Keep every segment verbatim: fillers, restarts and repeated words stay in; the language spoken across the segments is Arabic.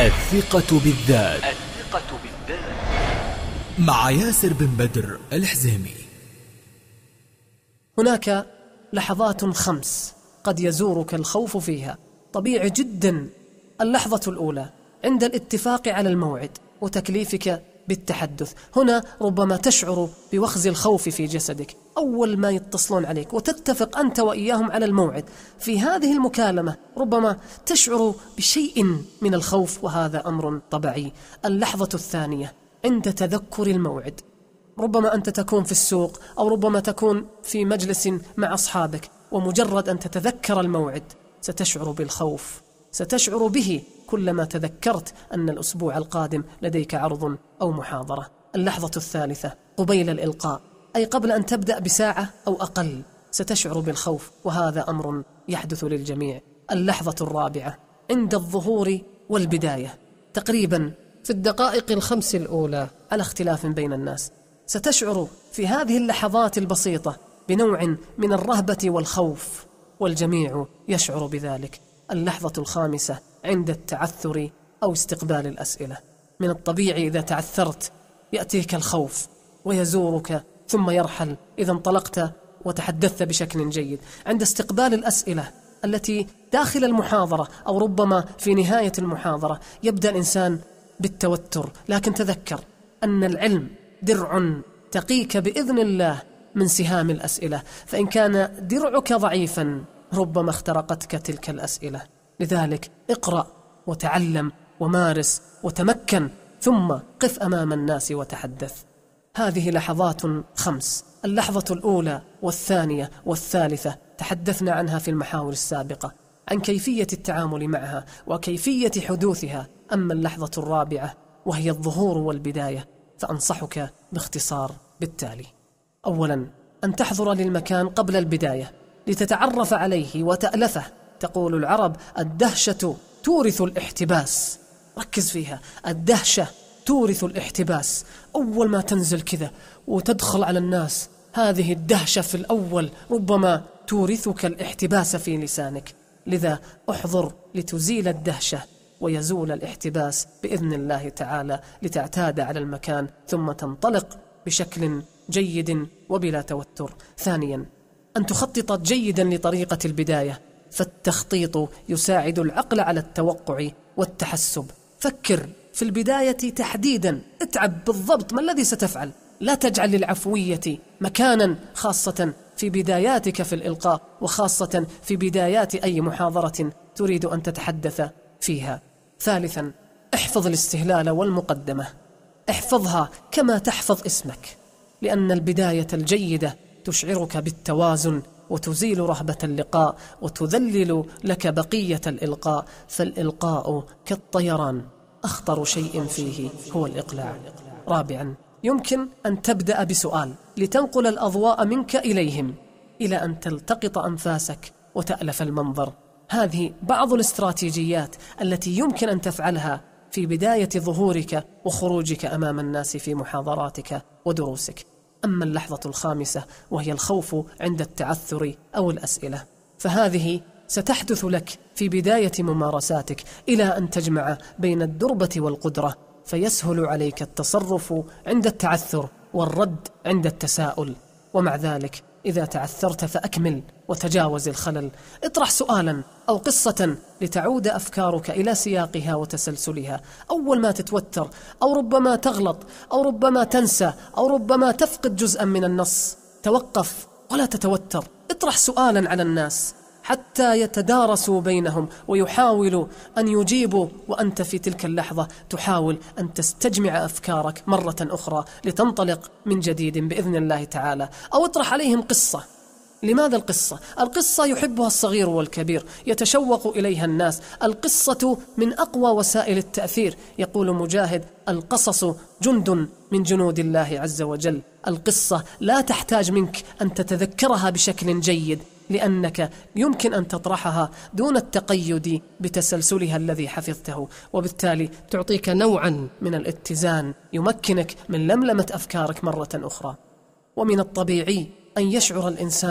الثقة بالذات. الثقة بالذات مع ياسر بن بدر الحزيمي. هناك لحظات خمس قد يزورك الخوف فيها، طبيعي جدا. اللحظة الأولى عند الاتفاق على الموعد وتكليفك بالتحدث، هنا ربما تشعر بوخز الخوف في جسدك أول ما يتصلون عليك وتتفق أنت وإياهم على الموعد. في هذه المكالمة ربما تشعر بشيء من الخوف، وهذا أمر طبيعي. اللحظة الثانية عند تذكر الموعد، ربما أنت تكون في السوق أو ربما تكون في مجلس مع أصحابك، ومجرد أن تتذكر الموعد ستشعر بالخوف، ستشعر به كلما تذكرت أن الأسبوع القادم لديك عرض أو محاضرة. اللحظة الثالثة قبيل الإلقاء، أي قبل أن تبدأ بساعة أو أقل ستشعر بالخوف، وهذا أمر يحدث للجميع. اللحظة الرابعة عند الظهور والبداية، تقريبا في الدقائق الخمس الأولى على اختلاف بين الناس، ستشعر في هذه اللحظات البسيطة بنوع من الرهبة والخوف، والجميع يشعر بذلك. اللحظة الخامسة عند التعثر أو استقبال الأسئلة، من الطبيعي إذا تعثرت يأتيك الخوف ويزورك ثم يرحل إذا انطلقت وتحدثت بشكل جيد. عند استقبال الأسئلة التي داخل المحاضرة أو ربما في نهاية المحاضرة يبدأ الإنسان بالتوتر، لكن تذكر أن العلم درع تقيك بإذن الله من سهام الأسئلة، فإن كان درعك ضعيفا ربما اخترقتك تلك الأسئلة. لذلك اقرأ وتعلم ومارس وتمكن، ثم قف أمام الناس وتحدث. هذه لحظات خمس، اللحظة الأولى والثانية والثالثة تحدثنا عنها في المحاور السابقة، عن كيفية التعامل معها وكيفية حدوثها. أما اللحظة الرابعة وهي الظهور والبداية فأنصحك باختصار بالتالي: أولا، أن تحضر للمكان قبل البداية لتتعرف عليه وتألفه. تقول العرب: الدهشة تورث الاحتباس. ركز فيها، الدهشة تورث الاحتباس. أول ما تنزل كذا وتدخل على الناس، هذه الدهشة في الأول ربما تورثك الاحتباس في لسانك، لذا احضر لتزيل الدهشة ويزول الاحتباس بإذن الله تعالى، لتعتاد على المكان ثم تنطلق بشكل جيد وبلا توتر. ثانيا، أن تخطط جيدا لطريقة البداية، فالتخطيط يساعد العقل على التوقع والتحسب. فكر في البداية تحديدا، اتعب بالضبط ما الذي ستفعل. لا تجعل للعفوية مكانا، خاصة في بداياتك في الإلقاء، وخاصة في بدايات أي محاضرة تريد أن تتحدث فيها. ثالثا، احفظ الاستهلال والمقدمة، احفظها كما تحفظ اسمك، لأن البداية الجيدة تشعرك بالتوازن وتزيل رهبة اللقاء وتذلل لك بقية الإلقاء. فالإلقاء كالطيران، أخطر شيء فيه هو الإقلاع. رابعا، يمكن أن تبدأ بسؤال لتنقل الأضواء منك إليهم إلى أن تلتقط أنفاسك وتألف المنظر. هذه بعض الاستراتيجيات التي يمكن أن تفعلها في بداية ظهورك وخروجك أمام الناس في محاضراتك ودروسك. أما اللحظة الخامسة وهي الخوف عند التعثر أو الأسئلة، فهذه ستحدث لك في بداية ممارساتك إلى أن تجمع بين الدربة والقدرة، فيسهل عليك التصرف عند التعثر والرد عند التساؤل. ومع ذلك إذا تعثرت فأكمل وتجاوز الخلل، اطرح سؤالا أو قصة لتعود أفكارك إلى سياقها وتسلسلها. أول ما تتوتر أو ربما تغلط أو ربما تنسى أو ربما تفقد جزءا من النص، توقف ولا تتوتر، اطرح سؤالا على الناس حتى يتدارسوا بينهم ويحاولوا أن يجيبوا، وأنت في تلك اللحظة تحاول أن تستجمع أفكارك مرة أخرى لتنطلق من جديد بإذن الله تعالى. أو اطرح عليهم قصة. لماذا القصة؟ القصة يحبها الصغير والكبير، يتشوق إليها الناس. القصة من أقوى وسائل التأثير. يقول مجاهد: القصص جند من جنود الله عز وجل. القصة لا تحتاج منك أن تتذكرها بشكل جيد، لأنك يمكن أن تطرحها دون التقيد بتسلسلها الذي حفظته، وبالتالي تعطيك نوعا من الاتزان يمكنك من لملمة أفكارك مرة أخرى. ومن الطبيعي أن يشعر الإنسان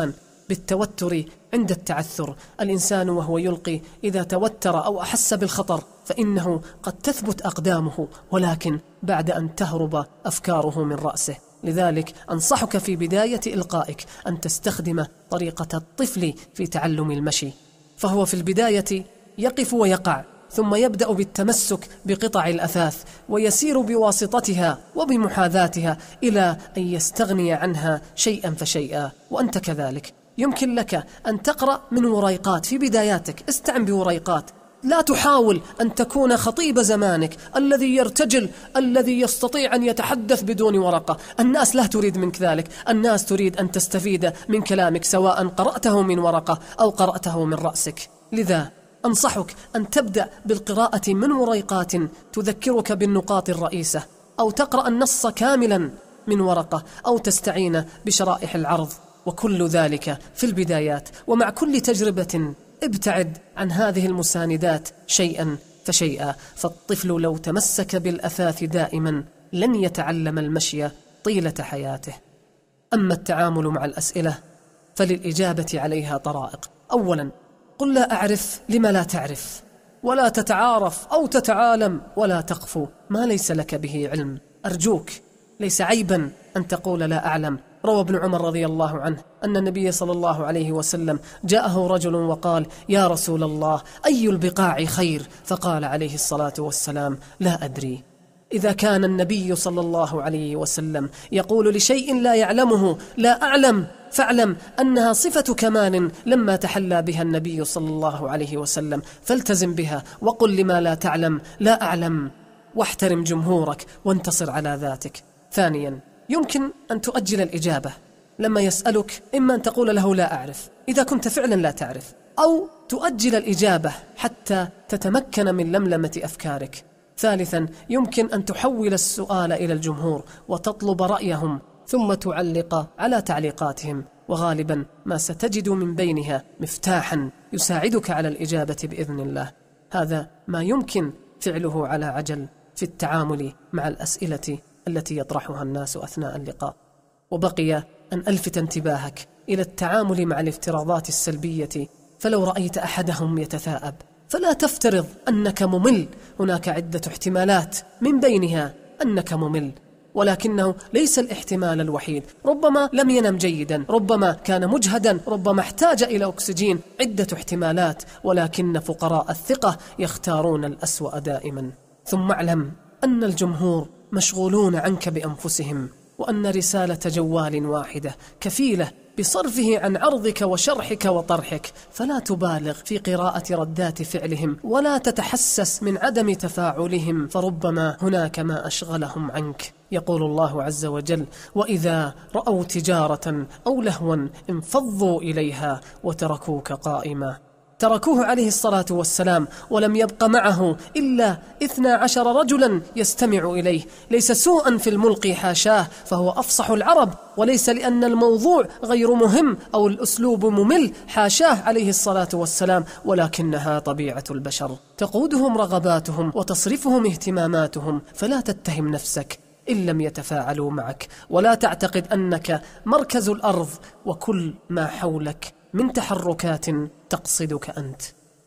بالتوتر عند التعثر. الإنسان وهو يلقي إذا توتر أو أحس بالخطر فإنه قد تثبت أقدامه، ولكن بعد أن تهرب أفكاره من رأسه. لذلك أنصحك في بداية إلقائك أن تستخدم طريقة الطفل في تعلم المشي، فهو في البداية يقف ويقع، ثم يبدأ بالتمسك بقطع الأثاث ويسير بواسطتها وبمحاذاتها إلى أن يستغني عنها شيئا فشيئا. وأنت كذلك يمكن لك أن تقرأ من وريقات في بداياتك. استعن بوريقات، لا تحاول أن تكون خطيب زمانك الذي يرتجل، الذي يستطيع أن يتحدث بدون ورقة. الناس لا تريد منك ذلك، الناس تريد أن تستفيد من كلامك سواء قرأته من ورقة أو قرأته من رأسك. لذا أنصحك أن تبدأ بالقراءة من وريقات تذكرك بالنقاط الرئيسة، أو تقرأ النص كاملا من ورقة، أو تستعين بشرائح العرض، وكل ذلك في البدايات. ومع كل تجربة ابتعد عن هذه المساندات شيئا فشيئا، فالطفل لو تمسك بالأثاث دائما لن يتعلم المشي طيلة حياته. أما التعامل مع الأسئلة فللإجابة عليها طرائق. أولا، قل لا أعرف لما لا تعرف، ولا تتعارف أو تتعالم، ولا تقفو ما ليس لك به علم. أرجوك، ليس عيبا أن تقول لا أعلم. روى ابن عمر رضي الله عنه أن النبي صلى الله عليه وسلم جاءه رجل وقال: يا رسول الله، أي البقاع خير؟ فقال عليه الصلاة والسلام: لا أدري. إذا كان النبي صلى الله عليه وسلم يقول لشيء لا يعلمه لا أعلم، فاعلم أنها صفة كمال لما تحلى بها النبي صلى الله عليه وسلم، فالتزم بها وقل لما لا تعلم لا أعلم، واحترم جمهورك وانتصر على ذاتك. ثانيا، يمكن أن تؤجل الإجابة لما يسألك، إما أن تقول له لا أعرف إذا كنت فعلا لا تعرف، أو تؤجل الإجابة حتى تتمكن من لملمة أفكارك. ثالثا، يمكن أن تحول السؤال إلى الجمهور وتطلب رأيهم ثم تعلق على تعليقاتهم، وغالبا ما ستجد من بينها مفتاحا يساعدك على الإجابة بإذن الله. هذا ما يمكن فعله على عجل في التعامل مع الأسئلة التي يطرحها الناس أثناء اللقاء. وبقي أن ألفت انتباهك إلى التعامل مع الافتراضات السلبية، فلو رأيت أحدهم يتثاءب فلا تفترض أنك ممل. هناك عدة احتمالات من بينها أنك ممل، ولكنه ليس الاحتمال الوحيد. ربما لم ينم جيدا، ربما كان مجهدا، ربما احتاج إلى أكسجين. عدة احتمالات، ولكن فقراء الثقة يختارون الأسوأ دائما. ثم اعلم أن الجمهور مشغولون عنك بأنفسهم، وأن رسالة جوال واحدة كفيلة بصرفه عن عرضك وشرحك وطرحك، فلا تبالغ في قراءة ردات فعلهم، ولا تتحسس من عدم تفاعلهم، فربما هناك ما أشغلهم عنك. يقول الله عز وجل: وإذا رأوا تجارة أو لهوا انفضوا إليها وتركوك قائما. تركوه عليه الصلاة والسلام ولم يبق معه إلا اثنا عشر رجلا يستمع إليه. ليس سوءا في الملقي حاشاه، فهو أفصح العرب، وليس لأن الموضوع غير مهم أو الأسلوب ممل حاشاه عليه الصلاة والسلام، ولكنها طبيعة البشر، تقودهم رغباتهم وتصرفهم اهتماماتهم. فلا تتهم نفسك إن لم يتفاعلوا معك، ولا تعتقد أنك مركز الأرض وكل ما حولك من تحركات تقصدك أنت.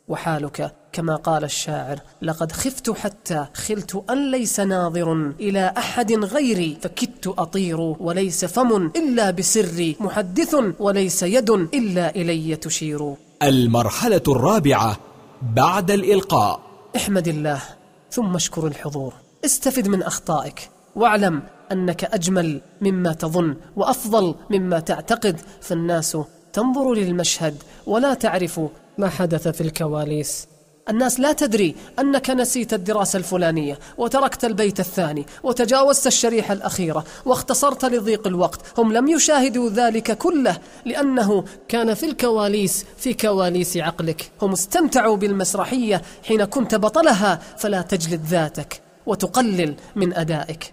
وحالك كما قال الشاعر: لقد خفت حتى خلت أن ليس ناظر إلى أحد غيري، فكدت أطير وليس فم إلا بسري، محدث وليس يد إلا إلي تشير. المرحلة الرابعة بعد الإلقاء. احمد الله ثم اشكر الحضور، استفد من أخطائك، واعلم أنك أجمل مما تظن وأفضل مما تعتقد، فالناس تنظر للمشهد ولا تعرف ما حدث في الكواليس. الناس لا تدري أنك نسيت الدراسة الفلانية وتركت البيت الثاني وتجاوزت الشريحة الأخيرة واختصرت لضيق الوقت. هم لم يشاهدوا ذلك كله لأنه كان في الكواليس، في كواليس عقلك. هم استمتعوا بالمسرحية حين كنت بطلها، فلا تجلد ذاتك وتقلل من أدائك.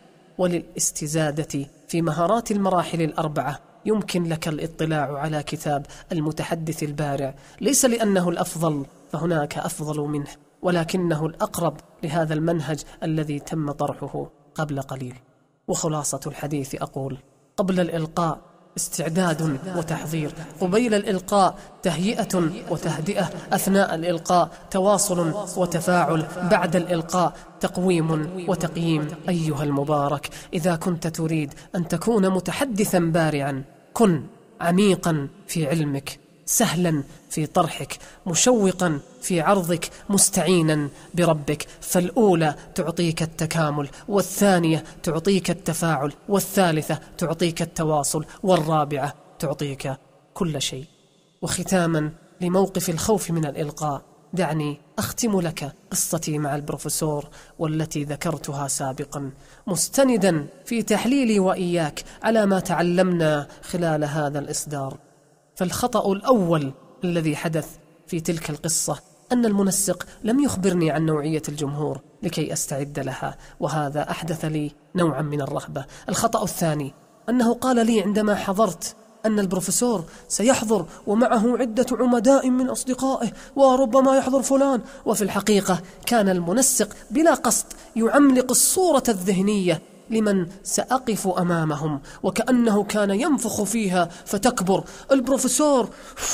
وللاستزادة في مهارات المراحل الأربعة يمكن لك الاطلاع على كتاب المتحدث البارع، ليس لأنه الأفضل، فهناك أفضل منه، ولكنه الأقرب لهذا المنهج الذي تم طرحه قبل قليل. وخلاصة الحديث أقول: قبل الإلقاء استعداد وتحضير، قبيل الإلقاء تهيئة وتهدئة، أثناء الإلقاء تواصل وتفاعل، بعد الإلقاء تقويم وتقييم. أيها المبارك، إذا كنت تريد أن تكون متحدثا بارعا، كن عميقا في علمك، سهلا في طرحك، مشوقا في عرضك، مستعينا بربك. فالأولى تعطيك التكامل، والثانية تعطيك التفاعل، والثالثة تعطيك التواصل، والرابعة تعطيك كل شيء. وختاما لموقف الخوف من الإلقاء، دعني أختم لك قصتي مع البروفيسور والتي ذكرتها سابقا، مستندا في تحليلي وإياك على ما تعلمنا خلال هذا الإصدار. فالخطأ الأول الذي حدث في تلك القصة أن المنسق لم يخبرني عن نوعية الجمهور لكي أستعد لها، وهذا أحدث لي نوعا من الرهبة. الخطأ الثاني أنه قال لي عندما حضرت أن البروفيسور سيحضر ومعه عدة عمداء من أصدقائه وربما يحضر فلان، وفي الحقيقة كان المنسق بلا قصد يعملق الصورة الذهنية لمن سأقف أمامهم، وكأنه كان ينفخ فيها فتكبر. البروفيسور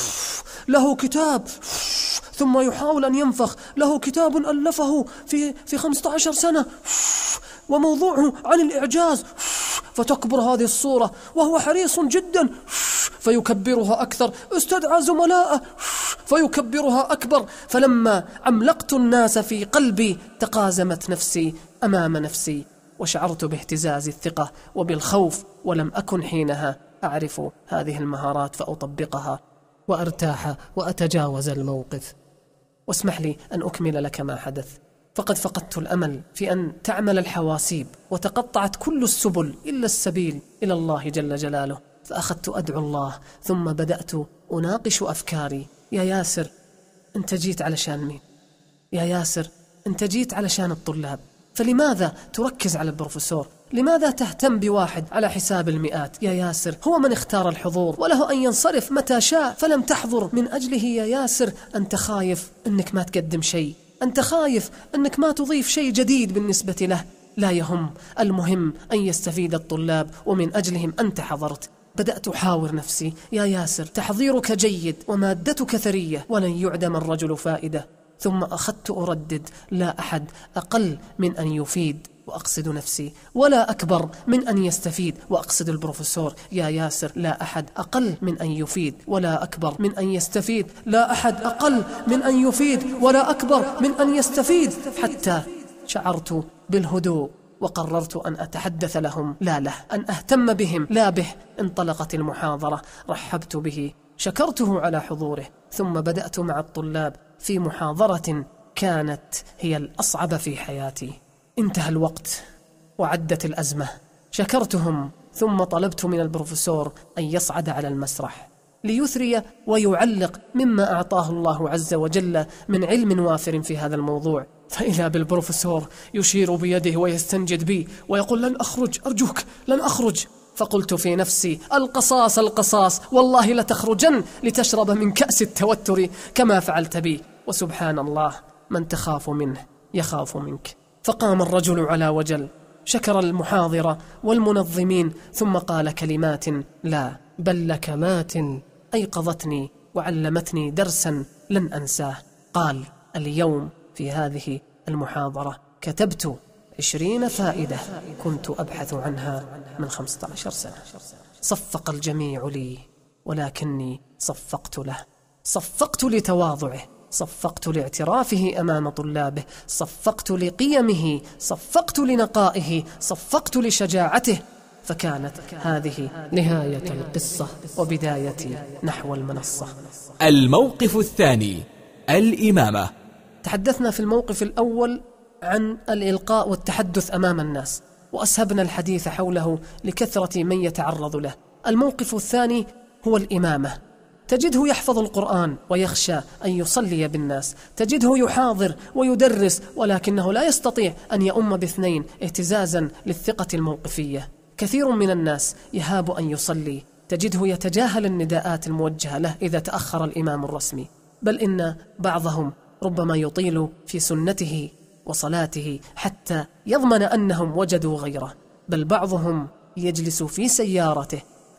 له كتاب، ثم يحاول أن ينفخ له كتاب ألفه في في خمسة عشر سنة وموضوعه عن الإعجاز، فتكبر هذه الصورة وهو حريص جدا فيكبرها أكثر، استدعى زملاءه فيكبرها أكبر. فلما عملقت الناس في قلبي تقازمت نفسي أمام نفسي، وشعرت باهتزاز الثقة وبالخوف، ولم أكن حينها أعرف هذه المهارات فأطبقها وأرتاح وأتجاوز الموقف. واسمح لي أن أكمل لك ما حدث. فقد فقدت الأمل في أن تعمل الحواسيب، وتقطعت كل السبل إلا السبيل إلى الله جل جلاله. فأخذت أدعو الله، ثم بدأت أناقش أفكاري. يا ياسر، أنت جيت علشان مين؟ يا ياسر، أنت جيت علشان الطلاب، فلماذا تركز على البروفيسور؟ لماذا تهتم بواحد على حساب المئات؟ يا ياسر، هو من اختار الحضور وله أن ينصرف متى شاء، فلم تحضر من أجله. يا ياسر، أنت خايف أنك ما تقدم شيء، أنت خايف أنك ما تضيف شيء جديد بالنسبة له. لا يهم، المهم أن يستفيد الطلاب، ومن أجلهم أنت حضرت. بدأت أحاور نفسي. يا ياسر، تحضيرك جيد ومادتك ثرية، ولن يعدم الرجل فائدة. ثم أخذت أردد: لا أحد أقل من أن يفيد، وأقصد نفسي، ولا أكبر من أن يستفيد، وأقصد البروفيسور. يا ياسر، لا أحد أقل من أن يفيد ولا أكبر من أن يستفيد، لا أحد أقل من أن يفيد ولا أكبر من أن يستفيد، حتى شعرت بالهدوء وقررت أن أتحدث لهم لا له، أن أهتم بهم لا به. انطلقت المحاضرة، رحبت به، شكرته على حضوره، ثم بدأت مع الطلاب في محاضرة كانت هي الأصعب في حياتي. انتهى الوقت وعدت الأزمة، شكرتهم، ثم طلبت من البروفيسور أن يصعد على المسرح ليثري ويعلق مما أعطاه الله عز وجل من علم وافر في هذا الموضوع. فإذا بالبروفيسور يشير بيده ويستنجد بي ويقول: لن أخرج، أرجوك لن أخرج. فقلت في نفسي: القصاص القصاص، والله لتخرجن لتشرب من كأس التوتر كما فعلت بي. وسبحان الله، من تخاف منه يخاف منك. فقام الرجل على وجل، شكر المحاضرة والمنظمين، ثم قال كلمات لا بل لكمات أيقظتني وعلمتني درسا لن أنساه. قال: اليوم في هذه المحاضرة كتبت عشرين فائدة كنت أبحث عنها من خمسة عشر سنة. صفق الجميع لي، ولكني صفقت له، صفقت لتواضعه، صفقت لاعترافه أمام طلابه، صفقت لقيمه، صفقت لنقائه، صفقت لشجاعته. فكانت هذه نهاية القصة وبدايتي نحو المنصة. الموقف الثاني: الإمامة. تحدثنا في الموقف الأول عن الإلقاء والتحدث أمام الناس، وأسهبنا الحديث حوله لكثرة من يتعرض له. الموقف الثاني هو الإمامة. تجده يحفظ القرآن ويخشى أن يصلي بالناس، تجده يحاضر ويدرس، ولكنه لا يستطيع أن يؤم باثنين اهتزازا للثقة الموقفية. كثير من الناس يهاب أن يصلي، تجده يتجاهل النداءات الموجهة له إذا تأخر الإمام الرسمي، بل إن بعضهم ربما يطيل في سنته وصلاته حتى يضمن أنهم وجدوا غيره، بل بعضهم يجلس في سيارته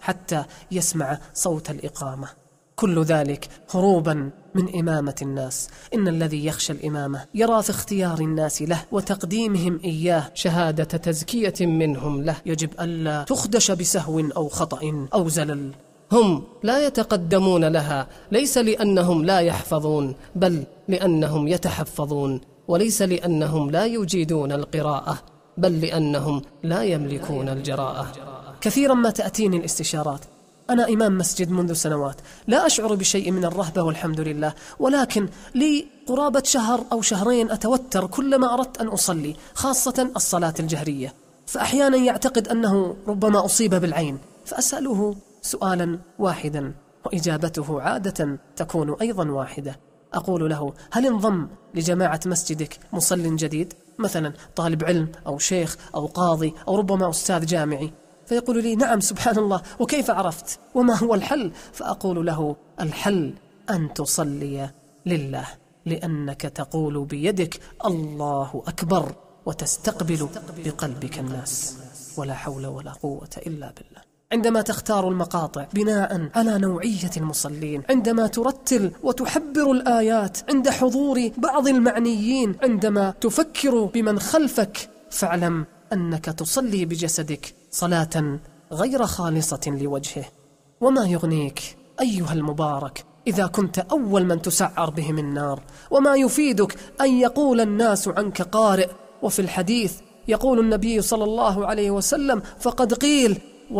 حتى يسمع صوت الإقامة. كل ذلك هروبا من إمامة الناس. إن الذي يخشى الإمامة يرى في اختيار الناس له وتقديمهم إياه شهادة تزكية منهم له، يجب ألا تخدش بسهو أو خطأ أو زلل. هم لا يتقدمون لها ليس لأنهم لا يحفظون، بل لأنهم يتحفظون، وليس لأنهم لا يجيدون القراءة، بل لأنهم لا يملكون الجراءة. كثيرا ما تأتيني الاستشارات: أنا إمام مسجد منذ سنوات، لا أشعر بشيء من الرهبة والحمد لله، ولكن لي قرابة شهر أو شهرين أتوتر كلما أردت أن أصلي، خاصة الصلاة الجهرية، فأحيانا يعتقد أنه ربما أصيب بالعين، فأسأله سؤالا واحدا وإجابته عادة تكون أيضا واحدة. أقول له: هل انضم لجماعة مسجدك مصل جديد، مثلا طالب علم أو شيخ أو قاضي أو ربما أستاذ جامعي؟ فيقول لي: نعم سبحان الله، وكيف عرفت؟ وما هو الحل؟ فأقول له: الحل أن تصلي لله، لأنك تقول بيدك الله أكبر وتستقبل بقلبك الناس، ولا حول ولا قوة إلا بالله. عندما تختار المقاطع بناء على نوعية المصلين، عندما ترتل وتحبر الآيات عند حضور بعض المعنيين، عندما تفكر بمن خلفك، فاعلم أنك تصلي بجسدك صلاة غير خالصة لوجهه. وما يغنيك أيها المبارك إذا كنت أول من تسعر بهم النار، وما يفيدك أن يقول الناس عنك قارئ، وفي الحديث يقول النبي صلى الله عليه وسلم: فقد قيل.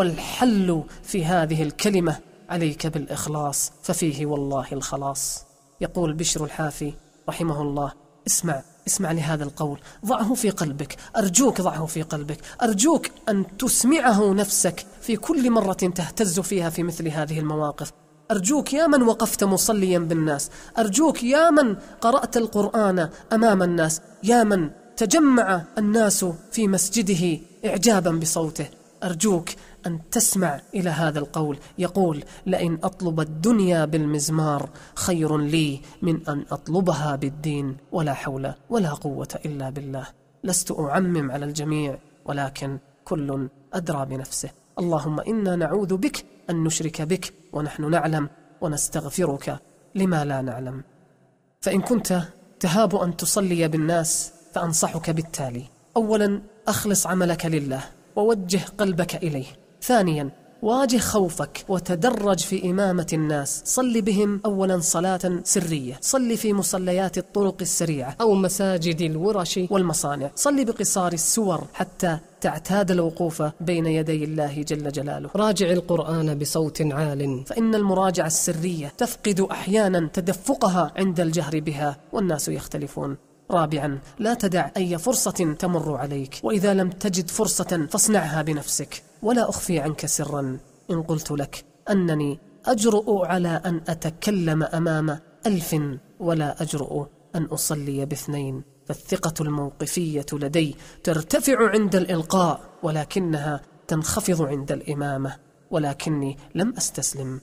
والحل في هذه الكلمة عليك بالإخلاص، ففيه والله الخلاص. يقول بشر الحافي رحمه الله: اسمع اسمع لهذا القول، ضعه في قلبك، أرجوك ضعه في قلبك، أرجوك أن تسمعه نفسك في كل مرة تهتز فيها في مثل هذه المواقف. أرجوك يا من وقفت مصليا بالناس، أرجوك يا من قرأت القرآن أمام الناس، يا من تجمع الناس في مسجده إعجابا بصوته، أرجوك أن تسمع إلى هذا القول. يقول: لئن أطلب الدنيا بالمزمار خير لي من أن أطلبها بالدين، ولا حول ولا قوة إلا بالله. لست أعمم على الجميع، ولكن كل أدرى بنفسه. اللهم إنا نعوذ بك أن نشرك بك ونحن نعلم، ونستغفرك لما لا نعلم. فإن كنت تهاب أن تصلي بالناس فأنصحك بالتالي: أولا، أخلص عملك لله ووجه قلبك إليه. ثانيا، واجه خوفك وتدرج في إمامة الناس. صل بهم أولا صلاة سرية، صل في مصليات الطرق السريعة أو مساجد الورش والمصانع، صل بقصار السور حتى تعتاد الوقوف بين يدي الله جل جلاله. راجع القرآن بصوت عال، فإن المراجعة السرية تفقد أحيانا تدفقها عند الجهر بها، والناس يختلفون. رابعا، لا تدع أي فرصة تمر عليك، وإذا لم تجد فرصة فاصنعها بنفسك. ولا أخفي عنك سرا إن قلت لك أنني أجرؤ على أن أتكلم أمام ألف، ولا أجرؤ أن أصلي باثنين، فالثقة الموقفية لدي ترتفع عند الإلقاء، ولكنها تنخفض عند الإمامة، ولكني لم أستسلم.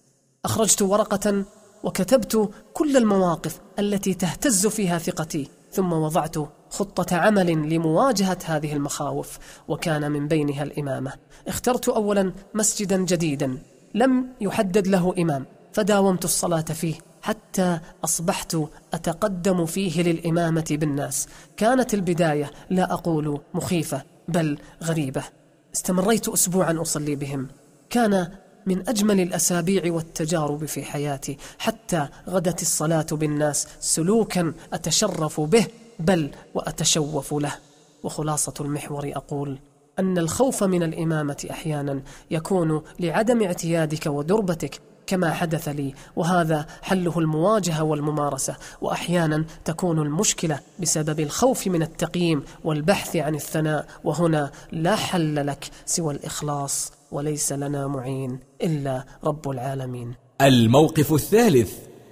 أخرجت ورقة وكتبت كل المواقف التي تهتز فيها ثقتي، ثم وضعت خطة عمل لمواجهة هذه المخاوف، وكان من بينها الإمامة. اخترت أولا مسجدا جديدا لم يحدد له إمام، فداومت الصلاة فيه حتى أصبحت أتقدم فيه للإمامة بالناس. كانت البداية لا أقول مخيفة بل غريبة. استمريت أسبوعا أصلي بهم، كان من أجمل الأسابيع والتجارب في حياتي، حتى غدت الصلاة بالناس سلوكا أتشرف به بل وأتشوف له. وخلاصة المحور أقول أن الخوف من الإمامة أحيانا يكون لعدم اعتيادك ودربتك كما حدث لي، وهذا حله المواجهة والممارسة. وأحيانا تكون المشكلة بسبب الخوف من التقييم والبحث عن الثناء، وهنا لا حل لك سوى الإخلاص، وليس لنا معين إلا رب العالمين. الموقف الثالث: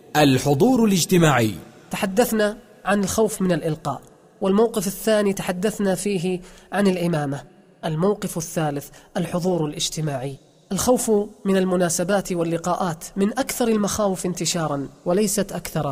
الحضور الاجتماعي. تحدثنا عن الخوف من الإلقاء، والموقف الثاني تحدثنا فيه عن الإمامة. الموقف الثالث: الحضور الاجتماعي. الخوف من المناسبات واللقاءات من أكثر المخاوف انتشارا، وليست أكثرها.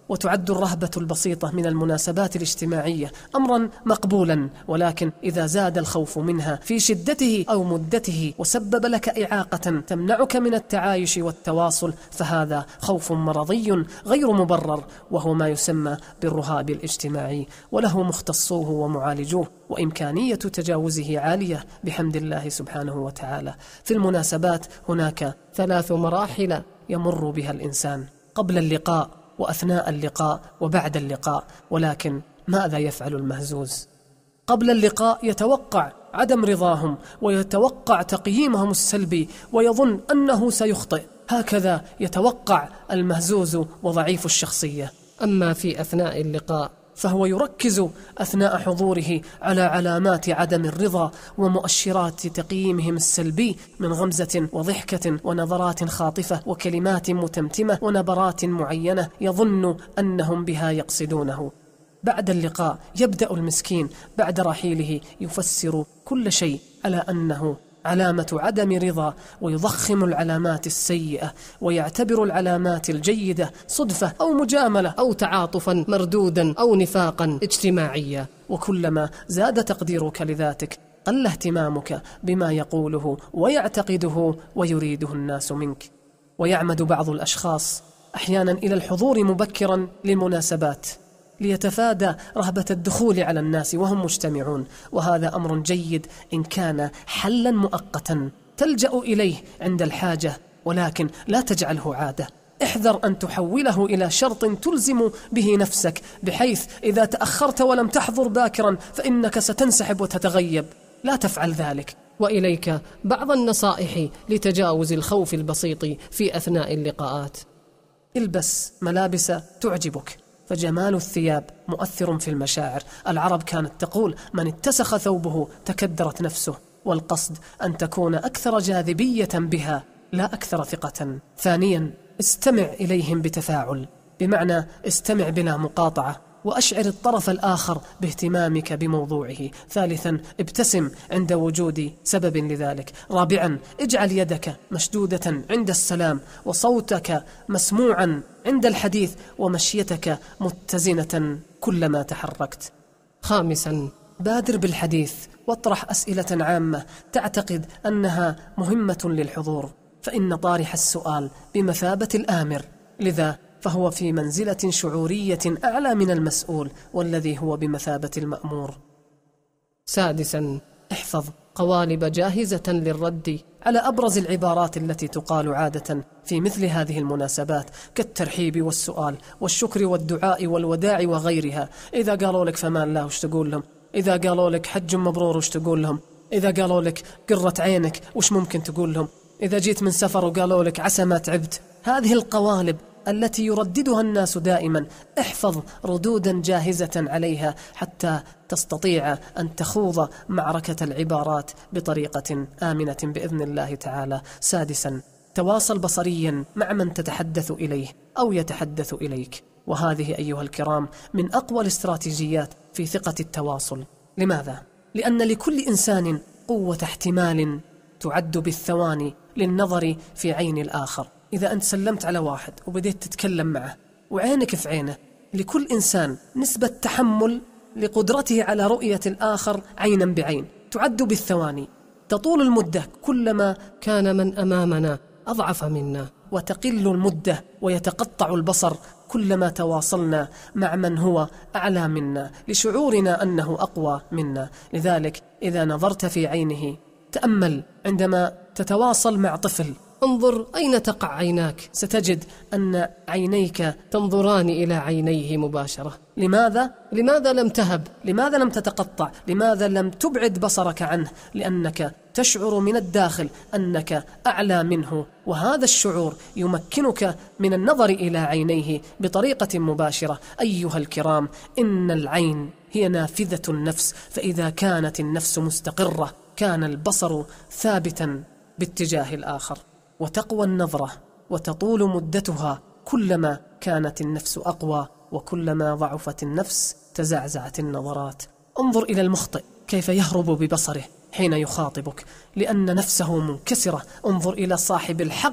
وتعد الرهبة البسيطة من المناسبات الاجتماعية أمرا مقبولا، ولكن إذا زاد الخوف منها في شدته أو مدته وسبب لك إعاقة تمنعك من التعايش والتواصل، فهذا خوف مرضي غير مبرر، وهو ما يسمى بالرهاب الاجتماعي، وله مختصوه ومعالجوه، وإمكانية تجاوزه عالية بحمد الله سبحانه وتعالى. في المناسبات هناك ثلاث مراحل يمر بها الإنسان: قبل اللقاء، وأثناء اللقاء، وبعد اللقاء. ولكن ماذا يفعل المهزوز؟ قبل اللقاء يتوقع عدم رضاهم، ويتوقع تقييمهم السلبي، ويظن أنه سيخطئ. هكذا يتوقع المهزوز وضعيف الشخصية. أما في أثناء اللقاء فهو يركز أثناء حضوره على علامات عدم الرضا ومؤشرات تقييمهم السلبي من غمزة وضحكة ونظرات خاطفة وكلمات متمتمة ونبرات معينة يظن أنهم بها يقصدونه. بعد اللقاء يبدأ المسكين بعد رحيله يفسر كل شيء على أنه علامة عدم رضا، ويضخم العلامات السيئة ويعتبر العلامات الجيدة صدفة أو مجاملة أو تعاطفا مردودا أو نفاقا اجتماعيا. وكلما زاد تقديرك لذاتك قل اهتمامك بما يقوله ويعتقده ويريده الناس منك. ويعمد بعض الأشخاص أحيانا إلى الحضور مبكرا للمناسبات ليتفادى رهبة الدخول على الناس وهم مجتمعون، وهذا أمر جيد إن كان حلا مؤقتا تلجأ إليه عند الحاجة، ولكن لا تجعله عادة. احذر أن تحوله إلى شرط تلزم به نفسك، بحيث إذا تأخرت ولم تحضر باكرا فإنك ستنسحب وتتغيب. لا تفعل ذلك. وإليك بعض النصائح لتجاوز الخوف البسيط في أثناء اللقاءات. البس ملابس تعجبك، فجمال الثياب مؤثر في المشاعر. العرب كانت تقول: من اتسخ ثوبه تكدرت نفسه، والقصد أن تكون أكثر جاذبية بها لا أكثر ثقة. ثانيا، استمع إليهم بتفاعل، بمعنى استمع بلا مقاطعة، وأشعر الطرف الآخر باهتمامك بموضوعه. ثالثا، ابتسم عند وجود سبب لذلك. رابعا، اجعل يدك مشدودة عند السلام، وصوتك مسموعا عند الحديث، ومشيتك متزنة كلما تحركت. خامسا، بادر بالحديث، واطرح أسئلة عامة تعتقد أنها مهمة للحضور، فإن طارح السؤال بمثابة الآمر، لذا فهو في منزلة شعورية أعلى من المسؤول، والذي هو بمثابة المأمور. سادسا، احفظ قوالب جاهزة للرد على أبرز العبارات التي تقال عادة في مثل هذه المناسبات، كالترحيب والسؤال والشكر والدعاء والوداع وغيرها. إذا قالوا لك فمان الله وش تقول لهم؟ إذا قالوا لك حج مبرور وش تقول لهم؟ إذا قالوا لك قرة عينك وش ممكن تقول لهم؟ إذا جيت من سفر وقالوا لك عسى ما تعبت. هذه القوالب التي يرددها الناس دائما، احفظ ردودا جاهزة عليها حتى تستطيع أن تخوض معركة العبارات بطريقة آمنة بإذن الله تعالى. سادسا، تواصل بصريا مع من تتحدث إليه أو يتحدث إليك، وهذه أيها الكرام من أقوى الاستراتيجيات في ثقة التواصل. لماذا؟ لأن لكل إنسان قوة احتمال تعد بالثواني للنظر في عين الآخر. إذا أنت سلمت على واحد وبديت تتكلم معه وعينك في عينه، لكل إنسان نسبة تحمل لقدرته على رؤية الآخر عينا بعين تعد بالثواني. تطول المدة كلما كان من أمامنا أضعف منا، وتقل المدة ويتقطع البصر كلما تواصلنا مع من هو أعلى منا لشعورنا أنه أقوى منا. لذلك إذا نظرت في عينه تأمل عندما تتواصل مع طفل، انظر أين تقع عيناك، ستجد أن عينيك تنظران إلى عينيه مباشرة. لماذا؟ لماذا لم تهب؟ لماذا لم تتقطع؟ لماذا لم تبعد بصرك عنه؟ لأنك تشعر من الداخل أنك أعلى منه، وهذا الشعور يمكنك من النظر إلى عينيه بطريقة مباشرة. أيها الكرام، إن العين هي نافذة النفس، فإذا كانت النفس مستقرة كان البصر ثابتا باتجاه الآخر، وتقوى النظرة وتطول مدتها كلما كانت النفس أقوى، وكلما ضعفت النفس تزعزعت النظرات. انظر إلى المخطئ كيف يهرب ببصره حين يخاطبك لأن نفسه منكسرة. انظر إلى صاحب الحق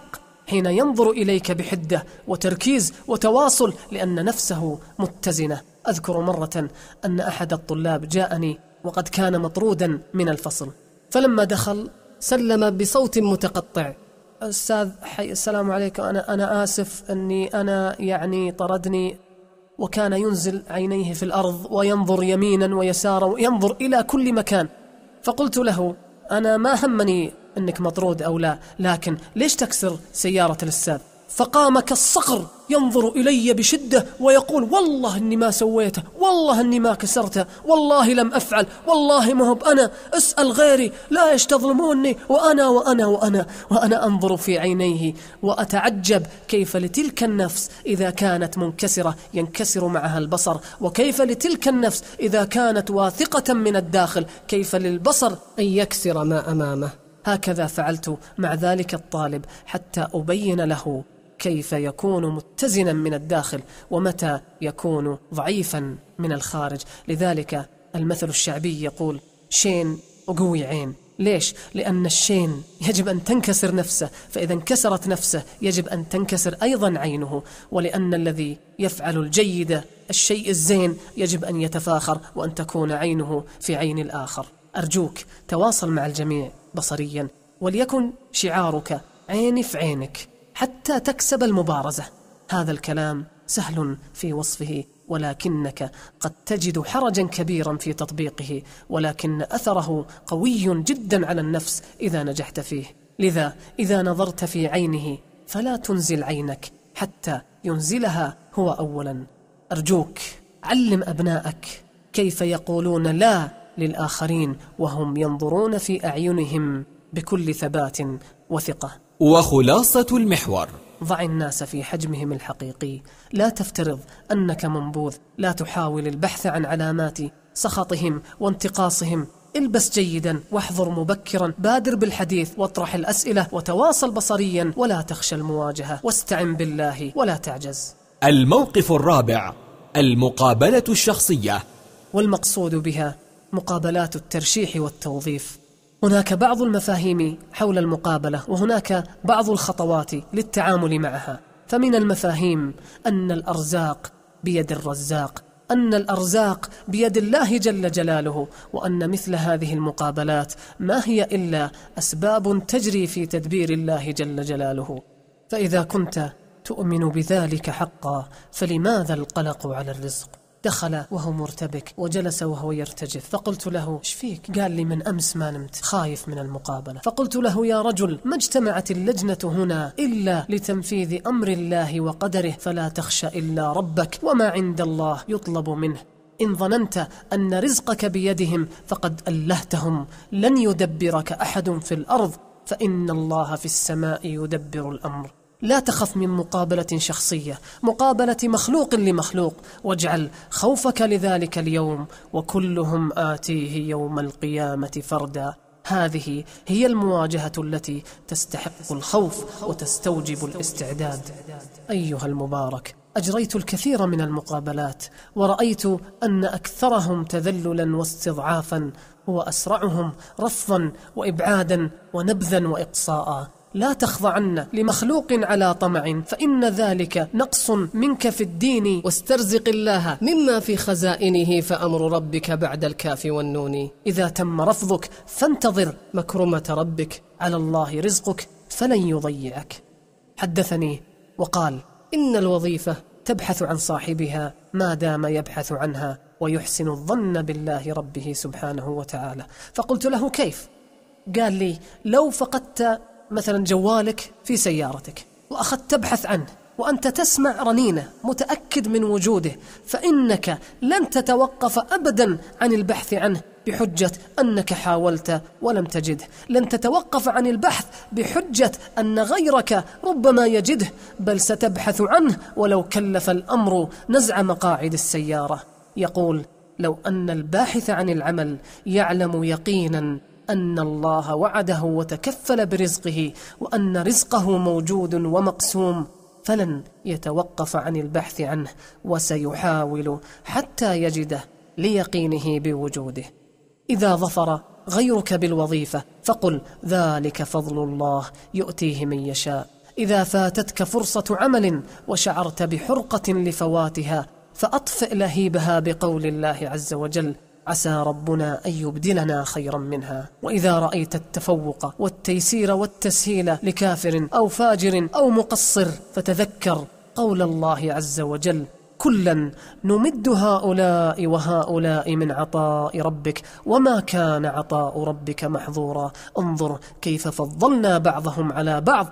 حين ينظر إليك بحدة وتركيز وتواصل لأن نفسه متزنة. أذكر مرة أن أحد الطلاب جاءني وقد كان مطرودا من الفصل، فلما دخل سلم بصوت متقطع: أستاذ حي السلام عليكم، أنا, أنا آسف أني أنا يعني طردني. وكان ينزل عينيه في الأرض وينظر يمينا ويسارا وينظر إلى كل مكان. فقلت له: أنا ما همني أنك مطرود أو لا، لكن ليش تكسر سيارة الأستاذ؟ فقام كالصقر ينظر إلي بشدة ويقول: والله أني ما سويته، والله أني ما كسرته، والله لم أفعل، والله ما هو أنا، اسأل غيري، لا يستظلموني، وأنا وأنا وأنا. وأنا أنظر في عينيه وأتعجب كيف لتلك النفس إذا كانت منكسرة ينكسر معها البصر، وكيف لتلك النفس إذا كانت واثقة من الداخل كيف للبصر أن يكسر ما أمامه. هكذا فعلت مع ذلك الطالب حتى أبين له كيف يكون متزنا من الداخل ومتى يكون ضعيفا من الخارج. لذلك المثل الشعبي يقول: شين وقوي عين. ليش؟ لأن الشين يجب أن تنكسر نفسه، فإذا انكسرت نفسه يجب أن تنكسر أيضا عينه. ولأن الذي يفعل الجيد الشيء الزين يجب أن يتفاخر وأن تكون عينه في عين الآخر. أرجوك تواصل مع الجميع بصريا، وليكن شعارك عيني في عينك حتى تكسب المبارزة. هذا الكلام سهل في وصفه، ولكنك قد تجد حرجا كبيرا في تطبيقه، ولكن أثره قوي جدا على النفس إذا نجحت فيه. لذا إذا نظرت في عينه فلا تنزل عينك حتى ينزلها هو أولا. أرجوك علم أبنائك كيف يقولون لا للآخرين وهم ينظرون في أعينهم بكل ثبات وثقة. وخلاصة المحور: ضع الناس في حجمهم الحقيقي، لا تفترض أنك منبوذ، لا تحاول البحث عن علامات سخطهم وانتقاصهم. البس جيدا واحضر مبكرا، بادر بالحديث واطرح الأسئلة وتواصل بصريا، ولا تخشى المواجهة، واستعن بالله ولا تعجز. الموقف الرابع: المقابلة الشخصية، والمقصود بها مقابلات الترشيح والتوظيف. هناك بعض المفاهيم حول المقابلة، وهناك بعض الخطوات للتعامل معها. فمن المفاهيم أن الأرزاق بيد الرزاق، أن الأرزاق بيد الله جل جلاله، وأن مثل هذه المقابلات ما هي إلا أسباب تجري في تدبير الله جل جلاله. فإذا كنت تؤمن بذلك حقا فلماذا القلق على الرزق؟ دخل وهو مرتبك وجلس وهو يرتجف، فقلت له: ايش فيك؟ قال لي: من أمس ما نمت، خايف من المقابلة. فقلت له: يا رجل، ما اجتمعت اللجنة هنا إلا لتنفيذ أمر الله وقدره، فلا تخشى إلا ربك، وما عند الله يطلب منه. إن ظننت أن رزقك بيدهم فقد ألهتهم، لن يدبرك أحد في الأرض، فإن الله في السماء يدبر الأمر. لا تخف من مقابلة شخصية، مقابلة مخلوق لمخلوق، واجعل خوفك لذلك اليوم: وكلهم آتيه يوم القيامة فردا. هذه هي المواجهة التي تستحق الخوف وتستوجب الاستعداد. أيها المبارك، أجريت الكثير من المقابلات، ورأيت أن أكثرهم تذللا واستضعافا هو أسرعهم رفضا وإبعادا ونبذا وإقصاء. لا تخضعن لمخلوق على طمع، فإن ذلك نقص منك في الدين، واسترزق الله مما في خزائنه، فأمر ربك بعد الكاف والنون. إذا تم رفضك فانتظر مكرمة ربك، على الله رزقك فلن يضيعك. حدثني وقال: إن الوظيفة تبحث عن صاحبها ما دام يبحث عنها ويحسن الظن بالله ربه سبحانه وتعالى. فقلت له: كيف؟ قال لي: لو فقدت مثلا جوالك في سيارتك وأخذت تبحث عنه وأنت تسمع رنينه متأكد من وجوده، فإنك لن تتوقف أبدا عن البحث عنه بحجة أنك حاولت ولم تجده، لن تتوقف عن البحث بحجة أن غيرك ربما يجده، بل ستبحث عنه ولو كلف الأمر نزع مقاعد السيارة. يقول: لو أن الباحث عن العمل يعلم يقينا أن الله وعده وتكفل برزقه، وأن رزقه موجود ومقسوم، فلن يتوقف عن البحث عنه، وسيحاول حتى يجده ليقينه بوجوده. إذا ظفر غيرك بالوظيفة فقل: ذلك فضل الله يؤتيه من يشاء. إذا فاتتك فرصة عمل وشعرت بحرقة لفواتها فأطفئ لهيبها بقول الله عز وجل: عسى ربنا أن يبدلنا خيرا منها. وإذا رأيت التفوق والتيسير والتسهيل لكافر أو فاجر أو مقصر فتذكر قول الله عز وجل: كلا نمد هؤلاء وهؤلاء من عطاء ربك وما كان عطاء ربك محظورا. انظر كيف فضلنا بعضهم على بعض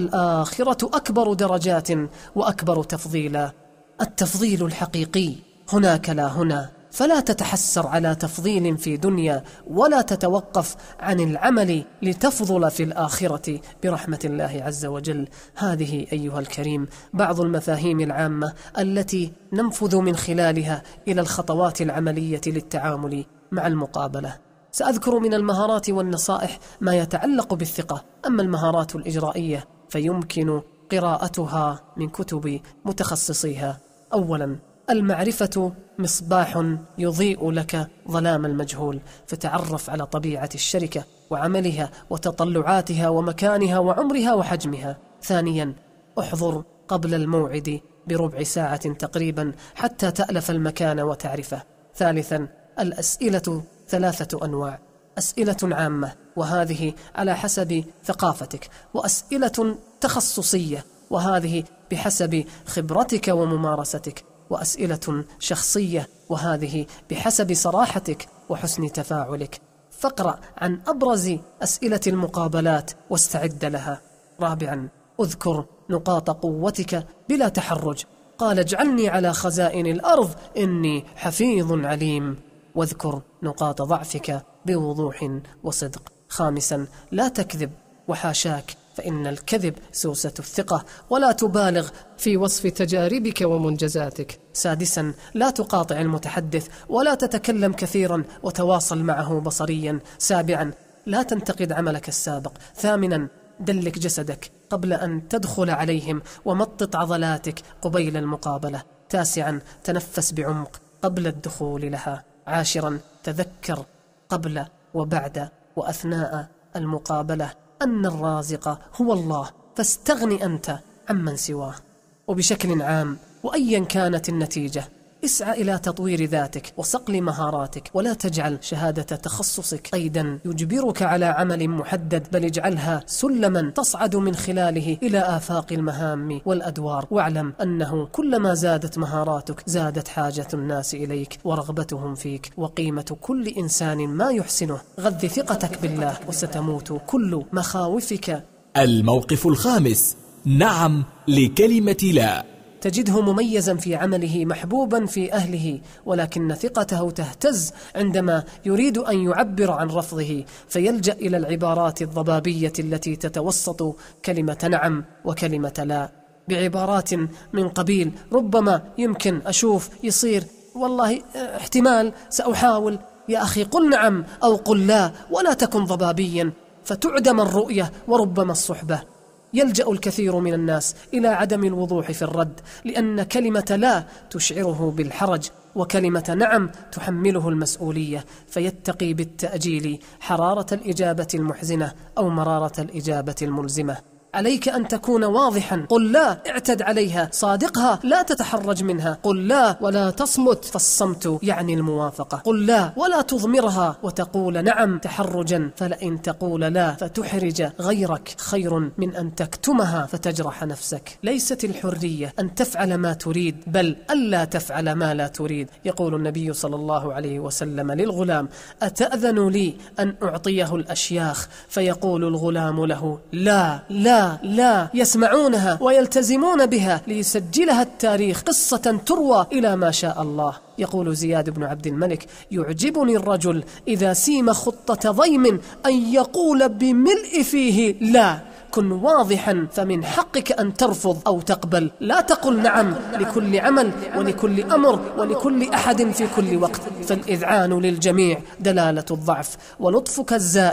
وللآخرة أكبر درجات وأكبر تفضيلا. التفضيل الحقيقي هناك لا هنا، فلا تتحسر على تفضيل في دنيا ولا تتوقف عن العمل لتفضل في الآخرة برحمة الله عز وجل. هذه أيها الكريم بعض المفاهيم العامة التي ننفذ من خلالها إلى الخطوات العملية للتعامل مع المقابلة. سأذكر من المهارات والنصائح ما يتعلق بالثقة، أما المهارات الإجرائية فيمكن قراءتها من كتب متخصصيها. أولا، المعرفة مصباح يضيء لك ظلام المجهول، فتعرف على طبيعة الشركة وعملها وتطلعاتها ومكانها وعمرها وحجمها. ثانيا، احضر قبل الموعد بربع ساعة تقريبا حتى تألف المكان وتعرفه. ثالثا، الأسئلة ثلاثة أنواع: أسئلة عامة وهذه على حسب ثقافتك، وأسئلة تخصصية وهذه بحسب خبرتك وممارستك، وأسئلة شخصية وهذه بحسب صراحتك وحسن تفاعلك. فاقرأ عن أبرز أسئلة المقابلات واستعد لها. رابعا، اذكر نقاط قوتك بلا تحرج. قال: اجعلني على خزائن الأرض إني حفيظ عليم. واذكر نقاط ضعفك بوضوح وصدق. خامسا، لا تكذب وحاشاك، فإن الكذب سوسة الثقة، ولا تبالغ في وصف تجاربك ومنجزاتك. سادسا، لا تقاطع المتحدث ولا تتكلم كثيرا وتواصل معه بصريا. سابعا، لا تنتقد عملك السابق. ثامنا، دلك جسدك قبل أن تدخل عليهم ومطط عضلاتك قبيل المقابلة. تاسعا، تنفس بعمق قبل الدخول لها. عاشرا، تذكر قبل وبعد وأثناء المقابلة أن الرازق هو الله، فاستغن أنت عمن سواه. وبشكل عام وأيا كانت النتيجة، اسعى إلى تطوير ذاتك وصقل مهاراتك، ولا تجعل شهادة تخصصك قيدا يجبرك على عمل محدد، بل اجعلها سلما تصعد من خلاله إلى آفاق المهام والأدوار. واعلم أنه كلما زادت مهاراتك زادت حاجة الناس إليك ورغبتهم فيك وقيمة كل إنسان ما يحسنه. غذ ثقتك بالله وستموت كل مخاوفك. الموقف الخامس: نعم لكلمة لا. تجده مميزا في عمله، محبوبا في أهله، ولكن ثقته تهتز عندما يريد أن يعبر عن رفضه، فيلجأ إلى العبارات الضبابية التي تتوسط كلمة نعم وكلمة لا، بعبارات من قبيل ربما، يمكن، أشوف، يصير، والله، احتمال، سأحاول. يا أخي قل نعم أو قل لا، ولا تكن ضبابيا فتعدم الرؤية وربما الصحبة. يلجأ الكثير من الناس إلى عدم الوضوح في الرد، لأن كلمة لا تشعره بالحرج وكلمة نعم تحمله المسؤولية، فيتقي بالتأجيل حرارة الإجابة المحزنة أو مرارة الإجابة الملزمة. عليك أن تكون واضحا. قل لا، اعتد عليها، صادقها، لا تتحرج منها. قل لا ولا تصمت، فالصمت يعني الموافقة. قل لا ولا تضمرها وتقول نعم تحرجا، فلئن تقول لا فتحرج غيرك خير من أن تكتمها فتجرح نفسك. ليست الحرية أن تفعل ما تريد، بل ألا تفعل ما لا تريد. يقول النبي صلى الله عليه وسلم للغلام: أتأذن لي أن أعطيه الأشياخ؟ فيقول الغلام له: لا لا لا. يسمعونها ويلتزمون بها ليسجلها التاريخ قصة تروى إلى ما شاء الله. يقول زياد بن عبد الملك: يعجبني الرجل إذا سيم خطة ضيم أن يقول بملء فيه لا. كن واضحا، فمن حقك أن ترفض أو تقبل. لا تقل نعم لكل عمل ولكل أمر ولكل أحد في كل وقت، فالإذعان للجميع دلالة الضعف، ولطفك الزائد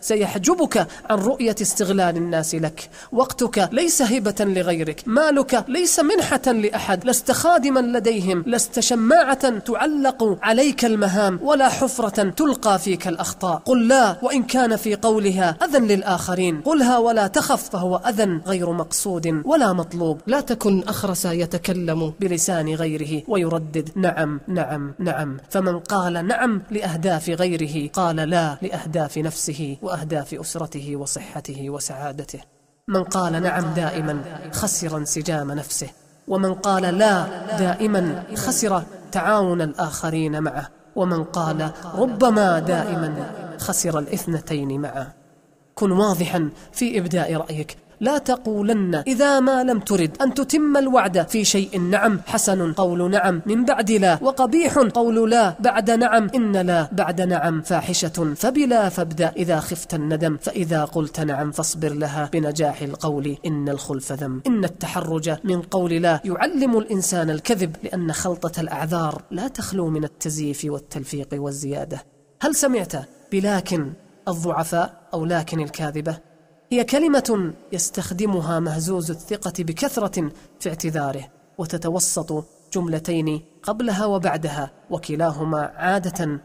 سيحجبك عن رؤية استغلال الناس لك. وقتك ليس هبة لغيرك، مالك ليس منحة لأحد، لست خادما لديهم، لست شماعة تعلق عليك المهام، ولا حفرة تلقى فيك الأخطاء. قل لا وإن كان في قولها أذى للآخرين، قلها ولا تخف فهو أذى غير مقصود ولا مطلوب. لا تكن أخرس يتكلم بلسان غيره ويردد نعم نعم نعم، فمن قال نعم لأهداف غيره قال لا لأهداف نفسه وأهداف أسرته وصحته وسعادته. من قال نعم دائما خسر انسجام نفسه، ومن قال لا دائما خسر تعاون الآخرين معه، ومن قال ربما دائما خسر الاثنتين معه. كن واضحا في إبداء رأيك، لا تقولن إذا ما لم ترد أن تتم الوعد في شيء. نعم حسن قول نعم من بعد لا، وقبيح قول لا بعد نعم، إن لا بعد نعم فاحشة، فبلا فابدأ إذا خفت الندم، فإذا قلت نعم فاصبر لها بنجاح القول، إن الخلف ذم. إن التحرج من قول لا يعلم الإنسان الكذب، لأن خلطة الأعذار لا تخلو من التزييف والتلفيق والزيادة. هل سمعت بلكن الضعفاء أو لكن الكاذبة؟ هي كلمة يستخدمها مهزوز الثقة بكثرة في اعتذاره، وتتوسط جملتين قبلها وبعدها، وكلاهما عادة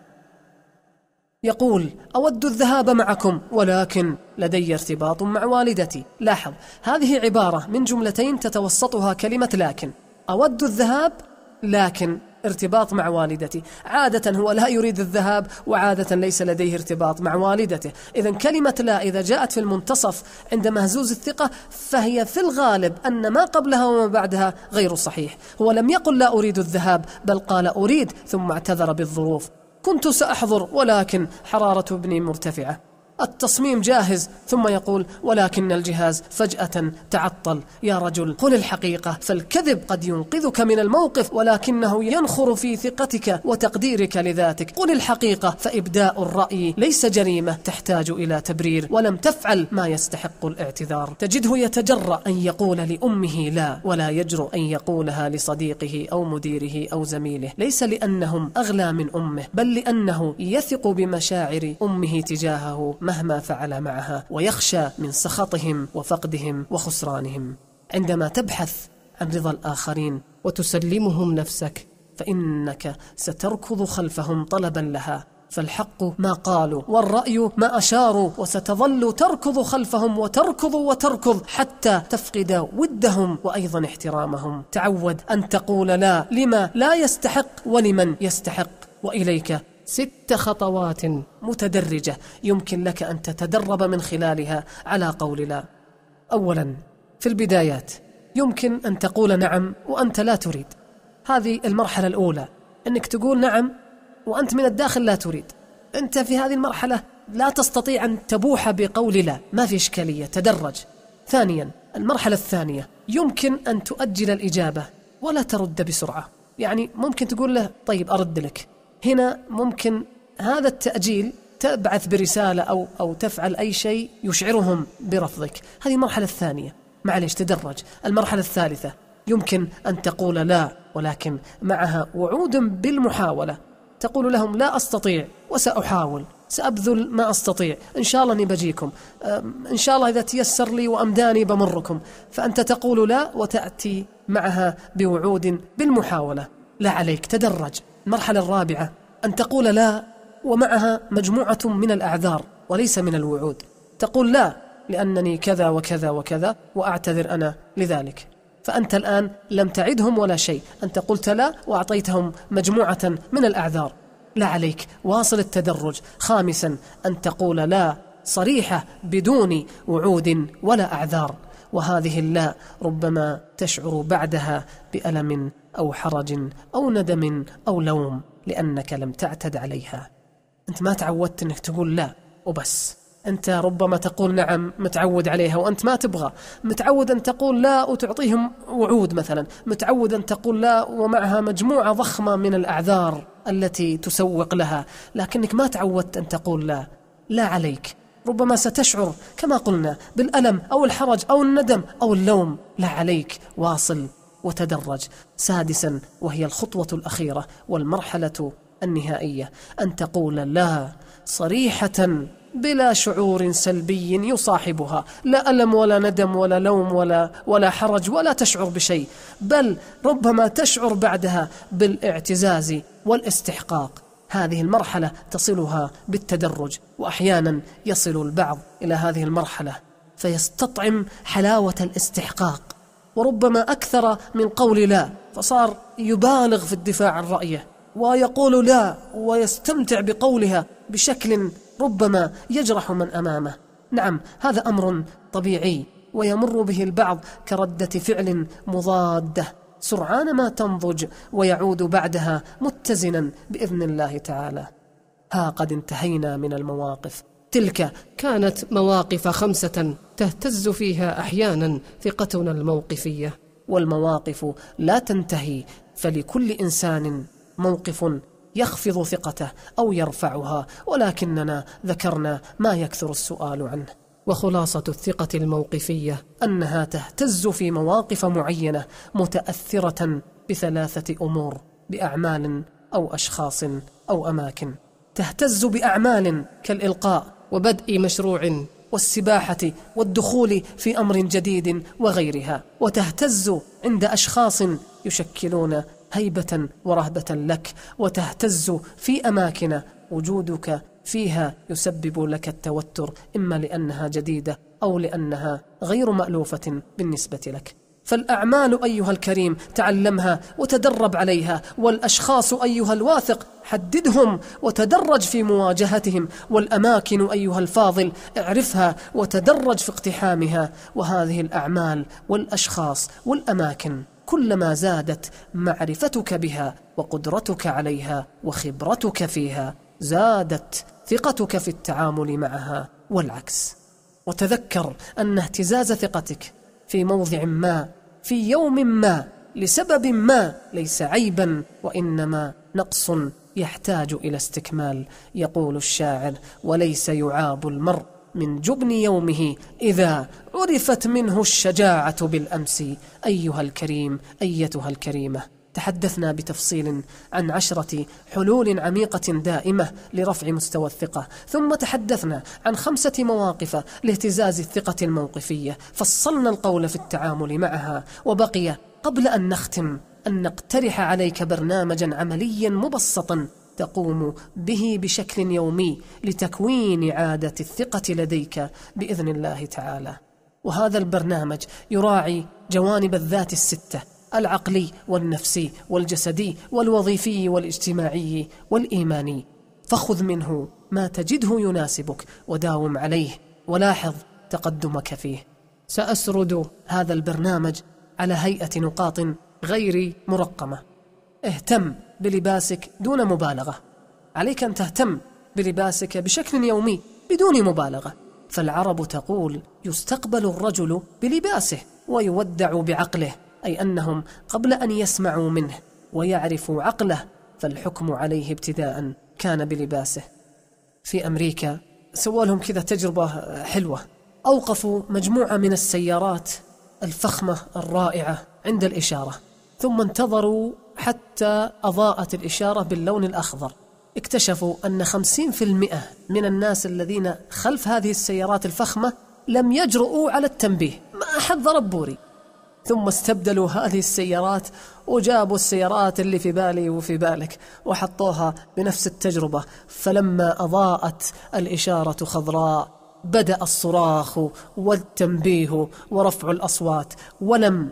يقول أود الذهاب معكم ولكن لدي ارتباط مع والدتي. لاحظ، هذه عبارة من جملتين تتوسطها كلمة لكن. أود الذهاب لكن ارتباط مع والدتي. عادة هو لا يريد الذهاب، وعادة ليس لديه ارتباط مع والدته. إذن كلمة لا إذا جاءت في المنتصف عند مهزوز الثقة فهي في الغالب أن ما قبلها وما بعدها غير صحيح. هو لم يقل لا أريد الذهاب، بل قال أريد ثم اعتذر بالظروف. كنت سأحضر ولكن حرارة ابني مرتفعة. التصميم جاهز، ثم يقول ولكن الجهاز فجأة تعطل. يا رجل قل الحقيقة، فالكذب قد ينقذك من الموقف ولكنه ينخر في ثقتك وتقديرك لذاتك. قل الحقيقة، فإبداء الرأي ليس جريمة تحتاج إلى تبرير، ولم تفعل ما يستحق الاعتذار. تجده يتجرأ أن يقول لأمه لا، ولا يجرؤ أن يقولها لصديقه أو مديره أو زميله، ليس لأنهم أغلى من أمه، بل لأنه يثق بمشاعر أمه تجاهه مهما فعل معها، ويخشى من سخطهم وفقدهم وخسرانهم. عندما تبحث عن رضا الآخرين وتسلمهم نفسك فإنك ستركض خلفهم طلبا لها، فالحق ما قالوا والرأي ما أشاروا، وستظل تركض خلفهم وتركض وتركض حتى تفقد ودهم وأيضا احترامهم. تعود أن تقول لا لما لا يستحق ولمن يستحق. وإليك ست خطوات متدرجة يمكن لك أن تتدرب من خلالها على قول لا. أولا، في البدايات يمكن أن تقول نعم وأنت لا تريد. هذه المرحلة الأولى، أنك تقول نعم وأنت من الداخل لا تريد. أنت في هذه المرحلة لا تستطيع أن تبوح بقول لا، ما في إشكالية، تدرج. ثانيا، المرحلة الثانية يمكن أن تؤجل الإجابة ولا ترد بسرعة. يعني ممكن تقول له طيب أرد لك. هنا ممكن هذا التأجيل تبعث برسالة أو, أو تفعل أي شيء يشعرهم برفضك. هذه المرحلة الثانية، معليش تدرج. المرحلة الثالثة يمكن أن تقول لا ولكن معها وعود بالمحاولة. تقول لهم لا أستطيع وسأحاول، سأبذل ما أستطيع، إن شاء الله أني بجيكم، إن شاء الله إذا تيسر لي وأمداني بمركم. فأنت تقول لا وتأتي معها بوعود بالمحاولة. لا عليك، تدرج. المرحلة الرابعة أن تقول لا ومعها مجموعة من الأعذار وليس من الوعود. تقول لا لأنني كذا وكذا وكذا وأعتذر أنا لذلك. فأنت الآن لم تعدهم ولا شيء، أنت قلت لا وأعطيتهم مجموعة من الأعذار. لا عليك، واصل التدرج. خامسا أن تقول لا صريحة بدون وعود ولا أعذار، وهذه اللا ربما تشعر بعدها بألم أو حرج أو ندم أو لوم، لأنك لم تعتد عليها. أنت ما تعودت أنك تقول لا وبس، أنت ربما تقول نعم متعود عليها وأنت ما تبغى، متعود أن تقول لا وتعطيهم وعود مثلا، متعود أن تقول لا ومعها مجموعة ضخمة من الأعذار التي تسوق لها، لكنك ما تعودت أن تقول لا. لا عليك، ربما ستشعر كما قلنا بالألم أو الحرج أو الندم أو اللوم. لا عليك، واصل وتدرج. سادسا، وهي الخطوة الأخيرة والمرحلة النهائية، أن تقول لا صريحة بلا شعور سلبي يصاحبها، لا ألم ولا ندم ولا لوم ولا, ولا حرج، ولا تشعر بشيء، بل ربما تشعر بعدها بالاعتزاز والاستحقاق. هذه المرحلة تصلها بالتدرج، وأحيانا يصل البعض إلى هذه المرحلة فيستطعم حلاوة الاستحقاق، وربما أكثر من قول لا، فصار يبالغ في الدفاع عن رأيه ويقول لا ويستمتع بقولها بشكل ربما يجرح من أمامه. نعم، هذا أمر طبيعي ويمر به البعض كردة فعل مضادة سرعان ما تنضج، ويعود بعدها متزنا بإذن الله تعالى. ها قد انتهينا من المواقف. تلك كانت مواقف خمسة تهتز فيها أحيانا ثقتنا الموقفية، والمواقف لا تنتهي، فلكل إنسان موقف يخفض ثقته أو يرفعها، ولكننا ذكرنا ما يكثر السؤال عنه. وخلاصة الثقة الموقفية أنها تهتز في مواقف معينة متأثرة بثلاثة أمور: بأعمال أو أشخاص أو أماكن. تهتز بأعمال كالإلقاء وبدء مشروع والسباحة والدخول في أمر جديد وغيرها، وتهتز عند أشخاص يشكلون هيبة ورهبة لك، وتهتز في أماكن وجودك فيها يسبب لك التوتر، إما لأنها جديدة أو لأنها غير مألوفة بالنسبة لك. فالأعمال أيها الكريم تعلمها وتدرب عليها، والأشخاص أيها الواثق حددهم وتدرج في مواجهتهم، والأماكن أيها الفاضل اعرفها وتدرج في اقتحامها. وهذه الأعمال والأشخاص والأماكن كلما زادت معرفتك بها وقدرتك عليها وخبرتك فيها، زادت ثقتك في التعامل معها والعكس. وتذكر أن اهتزاز ثقتك في موضع ما في يوم ما لسبب ما ليس عيبا، وإنما نقص يحتاج إلى استكمال. يقول الشاعر: وليس يعاب المرء من جبن يومه إذا عرفت منه الشجاعة بالأمس. أيها الكريم، أيتها الكريمة، تحدثنا بتفصيل عن عشرة حلول عميقة دائمة لرفع مستوى الثقة، ثم تحدثنا عن خمسة مواقف لاهتزاز الثقة الموقفية، فصلنا القول في التعامل معها. وبقي قبل أن نختم أن نقترح عليك برنامجا عمليا مبسطا تقوم به بشكل يومي لتكوين عادة الثقة لديك بإذن الله تعالى. وهذا البرنامج يراعي جوانب الذات الستة: العقلي والنفسي والجسدي والوظيفي والاجتماعي والإيماني. فخذ منه ما تجده يناسبك وداوم عليه، ولاحظ تقدمك فيه. سأسرد هذا البرنامج على هيئة نقاط غير مرقمة. اهتم بلباسك دون مبالغة. عليك أن تهتم بلباسك بشكل يومي بدون مبالغة، فالعرب تقول: يستقبل الرجل بلباسه ويودع بعقله، أي أنهم قبل أن يسمعوا منه ويعرفوا عقله فالحكم عليه ابتداء كان بلباسه. في أمريكا سووا لهم كذا تجربة حلوة، أوقفوا مجموعة من السيارات الفخمة الرائعة عند الإشارة، ثم انتظروا حتى أضاءت الإشارة باللون الأخضر. اكتشفوا أن خمسين في المئة من الناس الذين خلف هذه السيارات الفخمة لم يجرؤوا على التنبيه، ما أحد ضرب بوري. ثم استبدلوا هذه السيارات وجابوا السيارات اللي في بالي وفي بالك وحطوها بنفس التجربة، فلما أضاءت الإشارة خضراء بدأ الصراخ والتنبيه ورفع الأصوات، ولم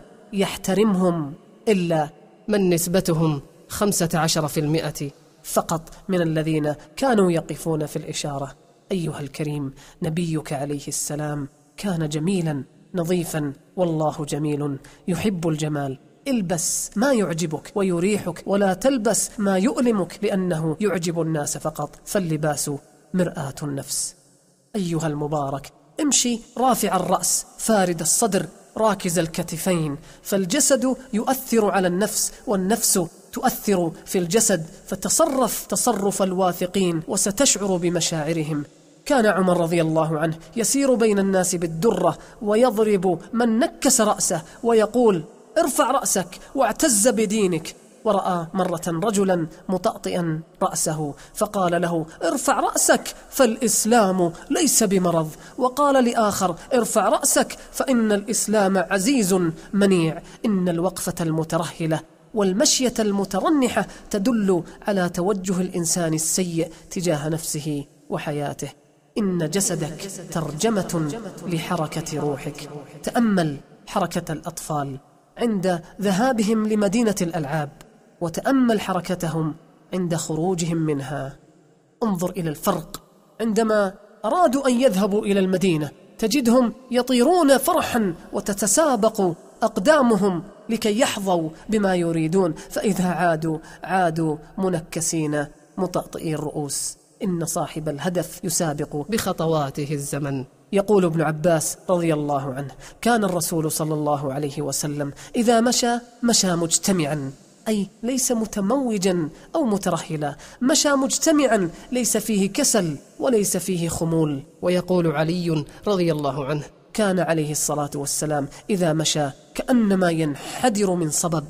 يحترمهم إلا من نسبتهم خمسة عشر في المئة فقط من الذين كانوا يقفون في الإشارة. أيها الكريم، نبيك عليه السلام كان جميلا نظيفا، والله جميل يحب الجمال. البس ما يعجبك ويريحك، ولا تلبس ما يؤلمك، لأنه يعجب الناس فقط، فاللباس مرآة النفس. أيها المبارك، امشي رافع الرأس فارد الصدر راكز الكتفين، فالجسد يؤثر على النفس والنفس تؤثر في الجسد، فتصرف تصرف الواثقين وستشعر بمشاعرهم. كان عمر رضي الله عنه يسير بين الناس بالدرة ويضرب من نكس رأسه ويقول: ارفع رأسك واعتز بدينك. ورأى مرة رجلا مطأطئا رأسه فقال له: ارفع رأسك فالإسلام ليس بمرض. وقال لآخر: ارفع رأسك فإن الإسلام عزيز منيع. إن الوقفة المترهلة والمشية المترنحة تدل على توجه الإنسان السيء تجاه نفسه وحياته. إن جسدك ترجمة لحركة روحك. تأمل حركة الأطفال عند ذهابهم لمدينة الألعاب، وتأمل حركتهم عند خروجهم منها. انظر إلى الفرق عندما أرادوا أن يذهبوا إلى المدينة، تجدهم يطيرون فرحا وتتسابق أقدامهم لكي يحظوا بما يريدون، فإذا عادوا عادوا منكسين مطأطئي الرؤوس. إن صاحب الهدف يسابق بخطواته الزمن. يقول ابن عباس رضي الله عنه: كان الرسول صلى الله عليه وسلم إذا مشى مشى مجتمعا، أي ليس متموجا أو مترهلا، مشى مجتمعا ليس فيه كسل وليس فيه خمول. ويقول علي رضي الله عنه: كان عليه الصلاة والسلام إذا مشى كأنما ينحدر من صبب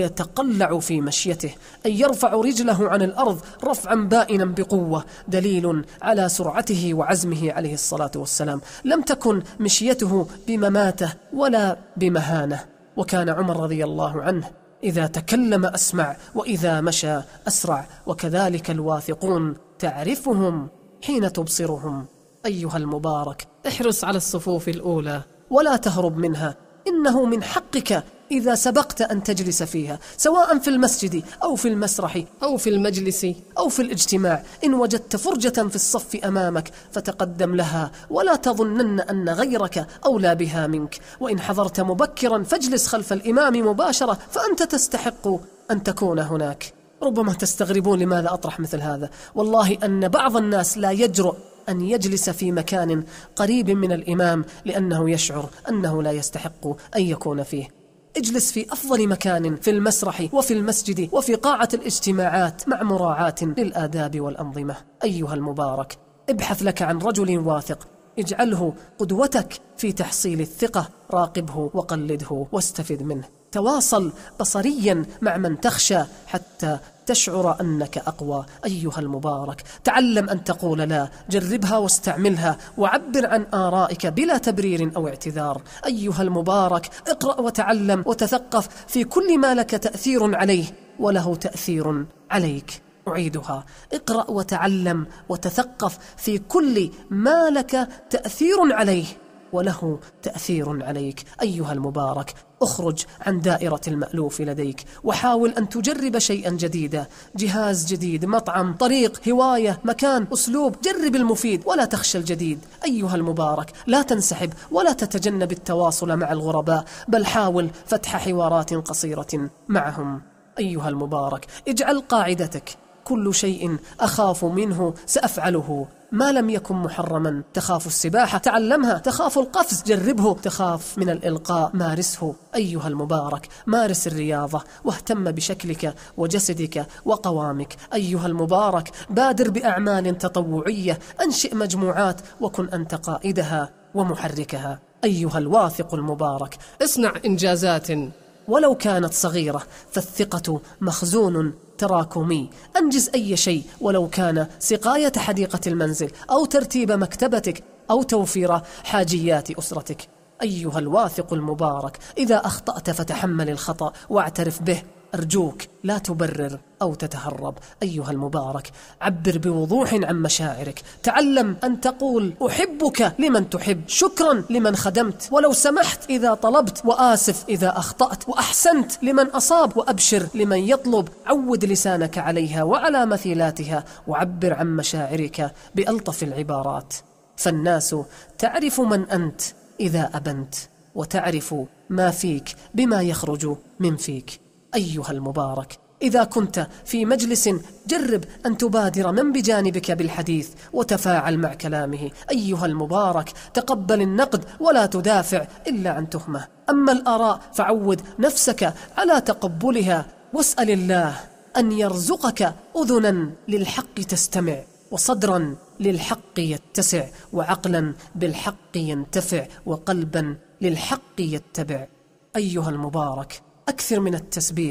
ويتقلع في مشيته، أي يرفع رجله عن الأرض رفعا بائنا بقوة، دليل على سرعته وعزمه عليه الصلاة والسلام. لم تكن مشيته بمماته ولا بمهانة. وكان عمر رضي الله عنه إذا تكلم أسمع وإذا مشى أسرع، وكذلك الواثقون تعرفهم حين تبصرهم. أيها المبارك، احرص على الصفوف الأولى ولا تهرب منها. إنه من حقك إذا سبقت أن تجلس فيها، سواء في المسجد أو في المسرح أو في المجلس أو في الاجتماع. إن وجدت فرجة في الصف أمامك فتقدم لها، ولا تظنن أن غيرك أولى بها منك. وإن حضرت مبكرا فاجلس خلف الإمام مباشرة، فأنت تستحق أن تكون هناك. ربما تستغربون لماذا أطرح مثل هذا. والله أن بعض الناس لا يجرؤ أن يجلس في مكان قريب من الإمام لأنه يشعر أنه لا يستحق أن يكون فيه. اجلس في أفضل مكان في المسرح وفي المسجد وفي قاعة الاجتماعات مع مراعاة للآداب والأنظمة. أيها المبارك، ابحث لك عن رجل واثق، اجعله قدوتك في تحصيل الثقة، راقبه وقلده واستفد منه. تواصل بصريا مع من تخشى حتى تشعر أنك أقوى. أيها المبارك، تعلم أن تقول لا، جربها واستعملها، وعبر عن آرائك بلا تبرير أو اعتذار. أيها المبارك، اقرأ وتعلم وتثقف في كل ما لك تأثير عليه وله تأثير عليك. أعيدها: اقرأ وتعلم وتثقف في كل ما لك تأثير عليه وله تأثير عليك. أيها المبارك، اخرج عن دائرة المألوف لديك، وحاول أن تجرب شيئا جديدا، جهاز جديد، مطعم، طريق، هواية، مكان، أسلوب. جرب المفيد ولا تخشى الجديد. أيها المبارك، لا تنسحب ولا تتجنب التواصل مع الغرباء، بل حاول فتح حوارات قصيرة معهم. أيها المبارك، اجعل قاعدتك: كل شيء أخاف منه سأفعله ما لم يكن محرما. تخاف السباحة؟ تعلمها. تخاف القفز؟ جربه. تخاف من الإلقاء؟ مارسه. أيها المبارك، مارس الرياضة واهتم بشكلك وجسدك وقوامك. أيها المبارك، بادر بأعمال تطوعية، أنشئ مجموعات وكن أنت قائدها ومحركها. أيها الواثق المبارك، اصنع إنجازات ولو كانت صغيرة، فالثقة مخزون تراكمي. أنجز أي شيء ولو كان سقاية حديقة المنزل أو ترتيب مكتبتك أو توفير حاجيات أسرتك. أيها الواثق المبارك، إذا أخطأت فتحمل الخطأ واعترف به. أرجوك لا تبرر أو تتهرب. أيها المبارك، عبر بوضوح عن مشاعرك. تعلم أن تقول أحبك لمن تحب، شكرا لمن خدمت، ولو سمحت إذا طلبت، وآسف إذا أخطأت، وأحسنت لمن أصاب، وأبشر لمن يطلب. عود لسانك عليها وعلى مثيلاتها، وعبر عن مشاعرك بألطف العبارات. فالناس تعرف من أنت إذا أبنت، وتعرف ما فيك بما يخرج من فيك. أيها المبارك، إذا كنت في مجلس جرب أن تبادر من بجانبك بالحديث وتفاعل مع كلامه. أيها المبارك، تقبل النقد ولا تدافع إلا عن تهمة. أما الآراء فعود نفسك على تقبلها، واسأل الله أن يرزقك أذنا للحق تستمع، وصدرا للحق يتسع، وعقلا بالحق ينتفع، وقلبا للحق يتبع. أيها المبارك، أكثر من التسبيح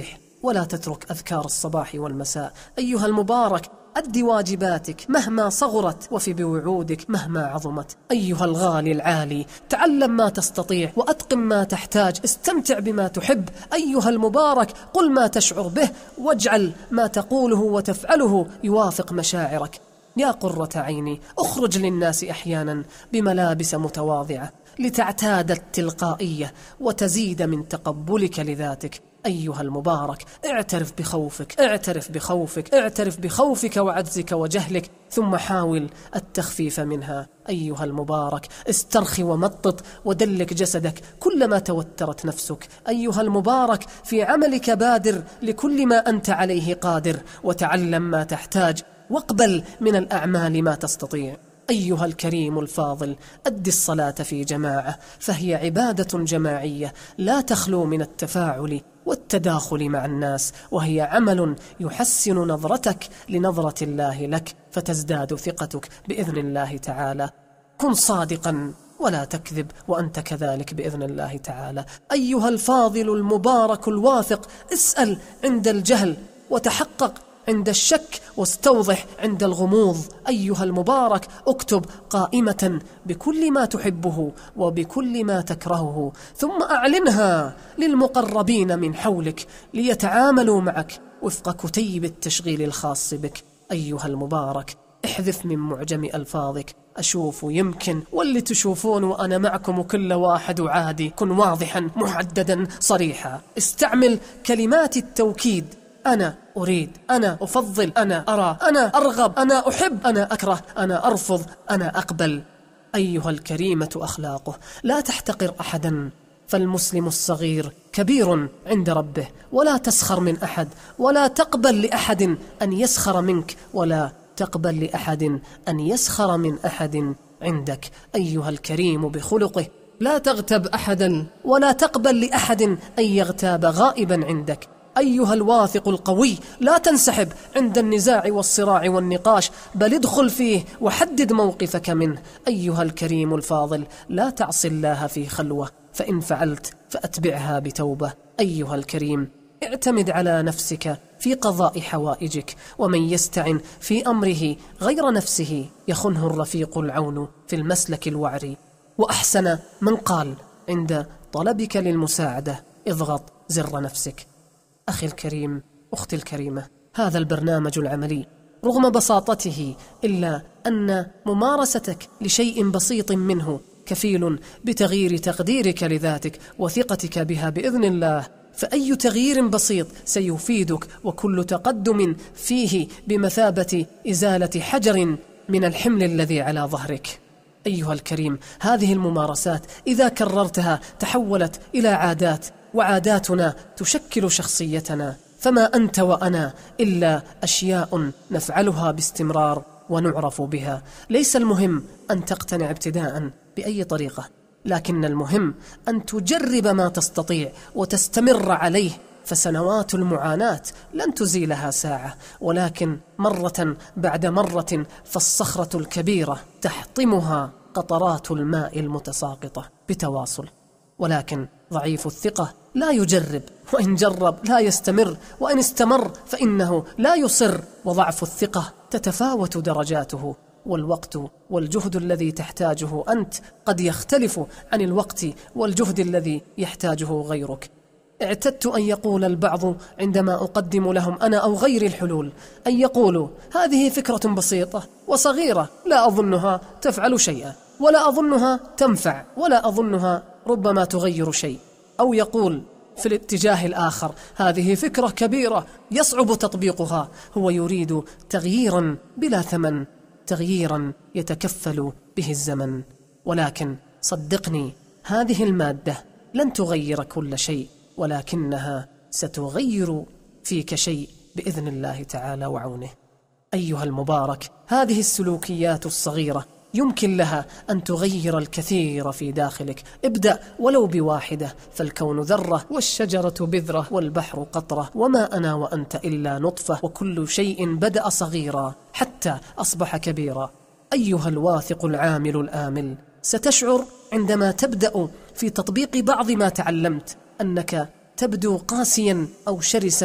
ولا تترك أذكار الصباح والمساء. أيها المبارك، أد واجباتك مهما صغرت، وفي بوعودك مهما عظمت. أيها الغالي العالي، تعلم ما تستطيع وأتقن ما تحتاج، استمتع بما تحب. أيها المبارك، قل ما تشعر به، واجعل ما تقوله وتفعله يوافق مشاعرك. يا قرة عيني، اخرج للناس أحيانا بملابس متواضعة لتعتاد التلقائية وتزيد من تقبلك لذاتك. أيها المبارك، اعترف بخوفك اعترف بخوفك اعترف بخوفك وعجزك وجهلك، ثم حاول التخفيف منها. أيها المبارك، استرخي ومطط ودلك جسدك كلما توترت نفسك. أيها المبارك، في عملك بادر لكل ما أنت عليه قادر، وتعلم ما تحتاج واقبل من الأعمال ما تستطيع. أيها الكريم الفاضل، أد الصلاة في جماعة، فهي عبادة جماعية لا تخلو من التفاعل والتداخل مع الناس، وهي عمل يحسن نظرتك لنظرة الله لك، فتزداد ثقتك بإذن الله تعالى. كن صادقا ولا تكذب وأنت كذلك بإذن الله تعالى. أيها الفاضل المبارك الواثق، اسأل عند الجهل وتحقق عند الشك، واستوضح عند الغموض. أيها المبارك، اكتب قائمة بكل ما تحبه وبكل ما تكرهه، ثم أعلنها للمقربين من حولك ليتعاملوا معك وفق كتيب التشغيل الخاص بك. أيها المبارك، احذف من معجم ألفاظك أشوف يمكن واللي تشوفون وأنا معكم وكل واحد عادي. كن واضحا محددا صريحا، استعمل كلمات التوكيد: أنا أريد، أنا أفضل، أنا أرى، أنا أرغب، أنا أحب، أنا أكره، أنا أرفض، أنا أقبل. أيها الكريمة أخلاقه، لا تحتقر أحدا، فالمسلم الصغير كبير عند ربه. ولا تسخر من أحد، ولا تقبل لأحد أن يسخر منك، ولا تقبل لأحد أن يسخر من أحد عندك. أيها الكريم بخلقه، لا تغتب أحدا، ولا تقبل لأحد أن يغتاب غائبا عندك. أيها الواثق القوي، لا تنسحب عند النزاع والصراع والنقاش، بل ادخل فيه وحدد موقفك منه. أيها الكريم الفاضل، لا تعص الله في خلوة، فإن فعلت فأتبعها بتوبة. أيها الكريم، اعتمد على نفسك في قضاء حوائجك، ومن يستعن في أمره غير نفسه يخنه الرفيق العون في المسلك الوعري. وأحسن من قال عند طلبك للمساعدة: اضغط زر نفسك. أخي الكريم، أختي الكريمة، هذا البرنامج العملي رغم بساطته إلا أن ممارستك لشيء بسيط منه كفيل بتغيير تقديرك لذاتك وثقتك بها بإذن الله. فأي تغيير بسيط سيفيدك، وكل تقدم فيه بمثابة إزالة حجر من الحمل الذي على ظهرك. أيها الكريم، هذه الممارسات إذا كررتها تحولت إلى عادات، وعاداتنا تشكل شخصيتنا، فما أنت وأنا إلا أشياء نفعلها باستمرار ونعرف بها. ليس المهم أن تقتنع ابتداء بأي طريقة، لكن المهم أن تجرب ما تستطيع وتستمر عليه، فسنوات المعاناة لن تزيلها ساعة، ولكن مرة بعد مرة فالصخرة الكبيرة تحطمها قطرات الماء المتساقطة بتواصل. ولكن ضعيف الثقة لا يجرب، وإن جرب لا يستمر، وإن استمر فإنه لا يصر. وضعف الثقة تتفاوت درجاته، والوقت والجهد الذي تحتاجه أنت قد يختلف عن الوقت والجهد الذي يحتاجه غيرك. اعتدت أن يقول البعض عندما أقدم لهم أنا أو غير الحلول، أن يقولوا: هذه فكرة بسيطة وصغيرة لا أظنها تفعل شيئا، ولا أظنها تنفع، ولا أظنها ربما تغير شيء. أو يقول في الاتجاه الآخر: هذه فكرة كبيرة يصعب تطبيقها. هو يريد تغييرا بلا ثمن، تغييرا يتكفل به الزمن. ولكن صدقني، هذه المادة لن تغير كل شيء، ولكنها ستغير فيك شيء بإذن الله تعالى وعونه. أيها المبارك، هذه السلوكيات الصغيرة يمكن لها أن تغير الكثير في داخلك. ابدأ ولو بواحدة، فالكون ذرة، والشجرة بذرة، والبحر قطرة، وما أنا وأنت إلا نطفة، وكل شيء بدأ صغيرا حتى أصبح كبيرا. أيها الواثق العامل الآمل، ستشعر عندما تبدأ في تطبيق بعض ما تعلمت أنك تبدو قاسيا أو شرسا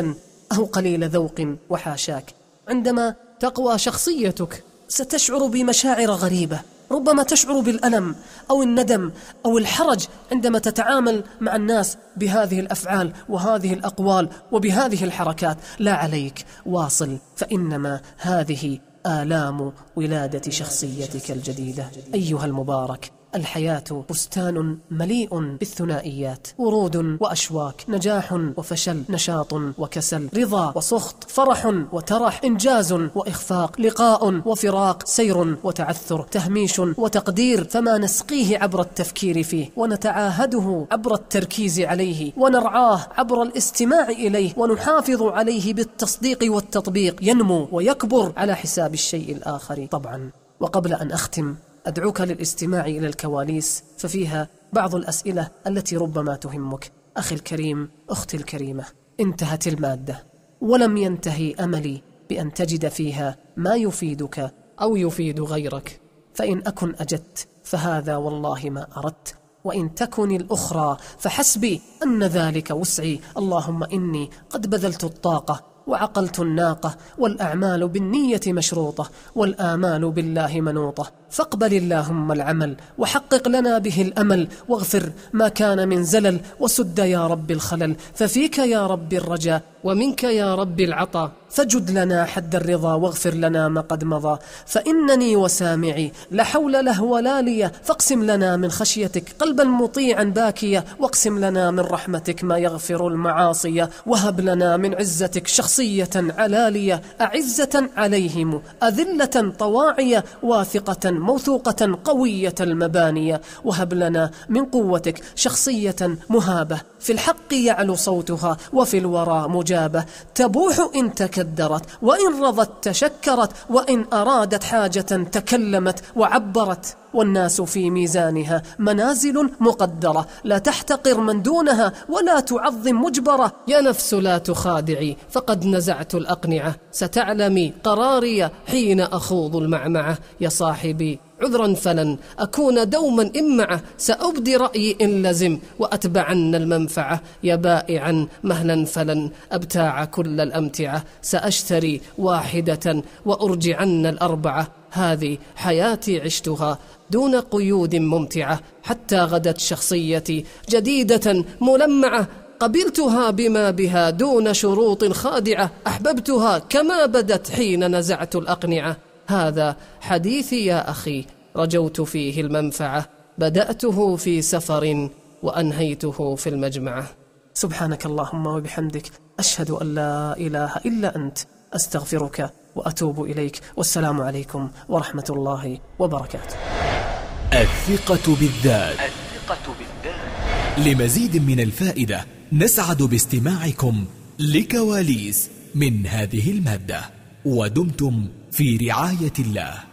أو قليل ذوق وحاشاك. عندما تقوى شخصيتك ستشعر بمشاعر غريبة، ربما تشعر بالألم أو الندم أو الحرج عندما تتعامل مع الناس بهذه الأفعال وهذه الأقوال وبهذه الحركات. لا عليك، واصل، فإنما هذه آلام ولادة شخصيتك الجديدة. أيها المبارك، الحياة بستان مليء بالثنائيات، ورود وأشواك، نجاح وفشل، نشاط وكسل، رضا وسخط، فرح وترح، إنجاز وإخفاق، لقاء وفراق، سير وتعثر، تهميش وتقدير. فما نسقيه عبر التفكير فيه، ونتعاهده عبر التركيز عليه، ونرعاه عبر الاستماع إليه، ونحافظ عليه بالتصديق والتطبيق، ينمو ويكبر على حساب الشيء الآخر طبعا. وقبل أن أختم، أدعوك للاستماع إلى الكواليس، ففيها بعض الأسئلة التي ربما تهمك. أخي الكريم، أختي الكريمة، انتهت المادة، ولم ينتهي أملي بأن تجد فيها ما يفيدك أو يفيد غيرك. فإن أكن أجدت فهذا والله ما أردت، وإن تكن الأخرى فحسبي أن ذلك وسعي. اللهم إني قد بذلت الطاقة وعقلت الناقة، والأعمال بالنية مشروطة، والآمال بالله منوطة، فاقبل اللهم العمل، وحقق لنا به الأمل، واغفر ما كان من زلل، وسد يا رب الخلل، ففيك يا رب الرجاء، ومنك يا رب العطاء، فجد لنا حد الرضا، واغفر لنا ما قد مضى. فإنني وسامعي لا حول له ولا لي، فاقسم لنا من خشيتك قلبا مطيعا باكيا، واقسم لنا من رحمتك ما يغفر المعاصي، وهب لنا من عزتك شخصية علالية، أعزة عليهم، أذلة طواعية، واثقة موثوقة قوية المبانية. وهب لنا من قوتك شخصية مهابة، في الحق يعلو صوتها، وفي الورى مجابة، تبوح إن تكدرت، وإن رضت تشكرت، وإن أرادت حاجة تكلمت وعبرت. والناس في ميزانها منازل مقدرة، لا تحتقر من دونها ولا تعظم مجبرة. يا نفس لا تخادعي، فقد نزعت الأقنعة، ستعلمي قراري حين أخوض المعمعة. يا صاحبي عذرا فلن أكون دوما إمعة، سأبدي رأيي إن لزم، وأتبعن المنفعة. يا بائعا مهلا فلن أبتاع كل الأمتعة، سأشتري واحدة وأرجعن الأربعة. هذه حياتي عشتها دون قيود ممتعة، حتى غدت شخصيتي جديدة ملمعة، قبلتها بما بها دون شروط خادعة، أحببتها كما بدت حين نزعت الأقنعة. هذا حديثي يا أخي، رجوت فيه المنفعة، بدأته في سفر وأنهيته في المجمعة. سبحانك اللهم وبحمدك، أشهد أن لا إله إلا أنت، أستغفرك وأتوب إليك، والسلام عليكم ورحمة الله وبركاته. الثقة بالذات. الثقة بالذات. لمزيد من الفائدة نسعد باستماعكم لكواليس من هذه المادة، ودمتم في رعاية الله.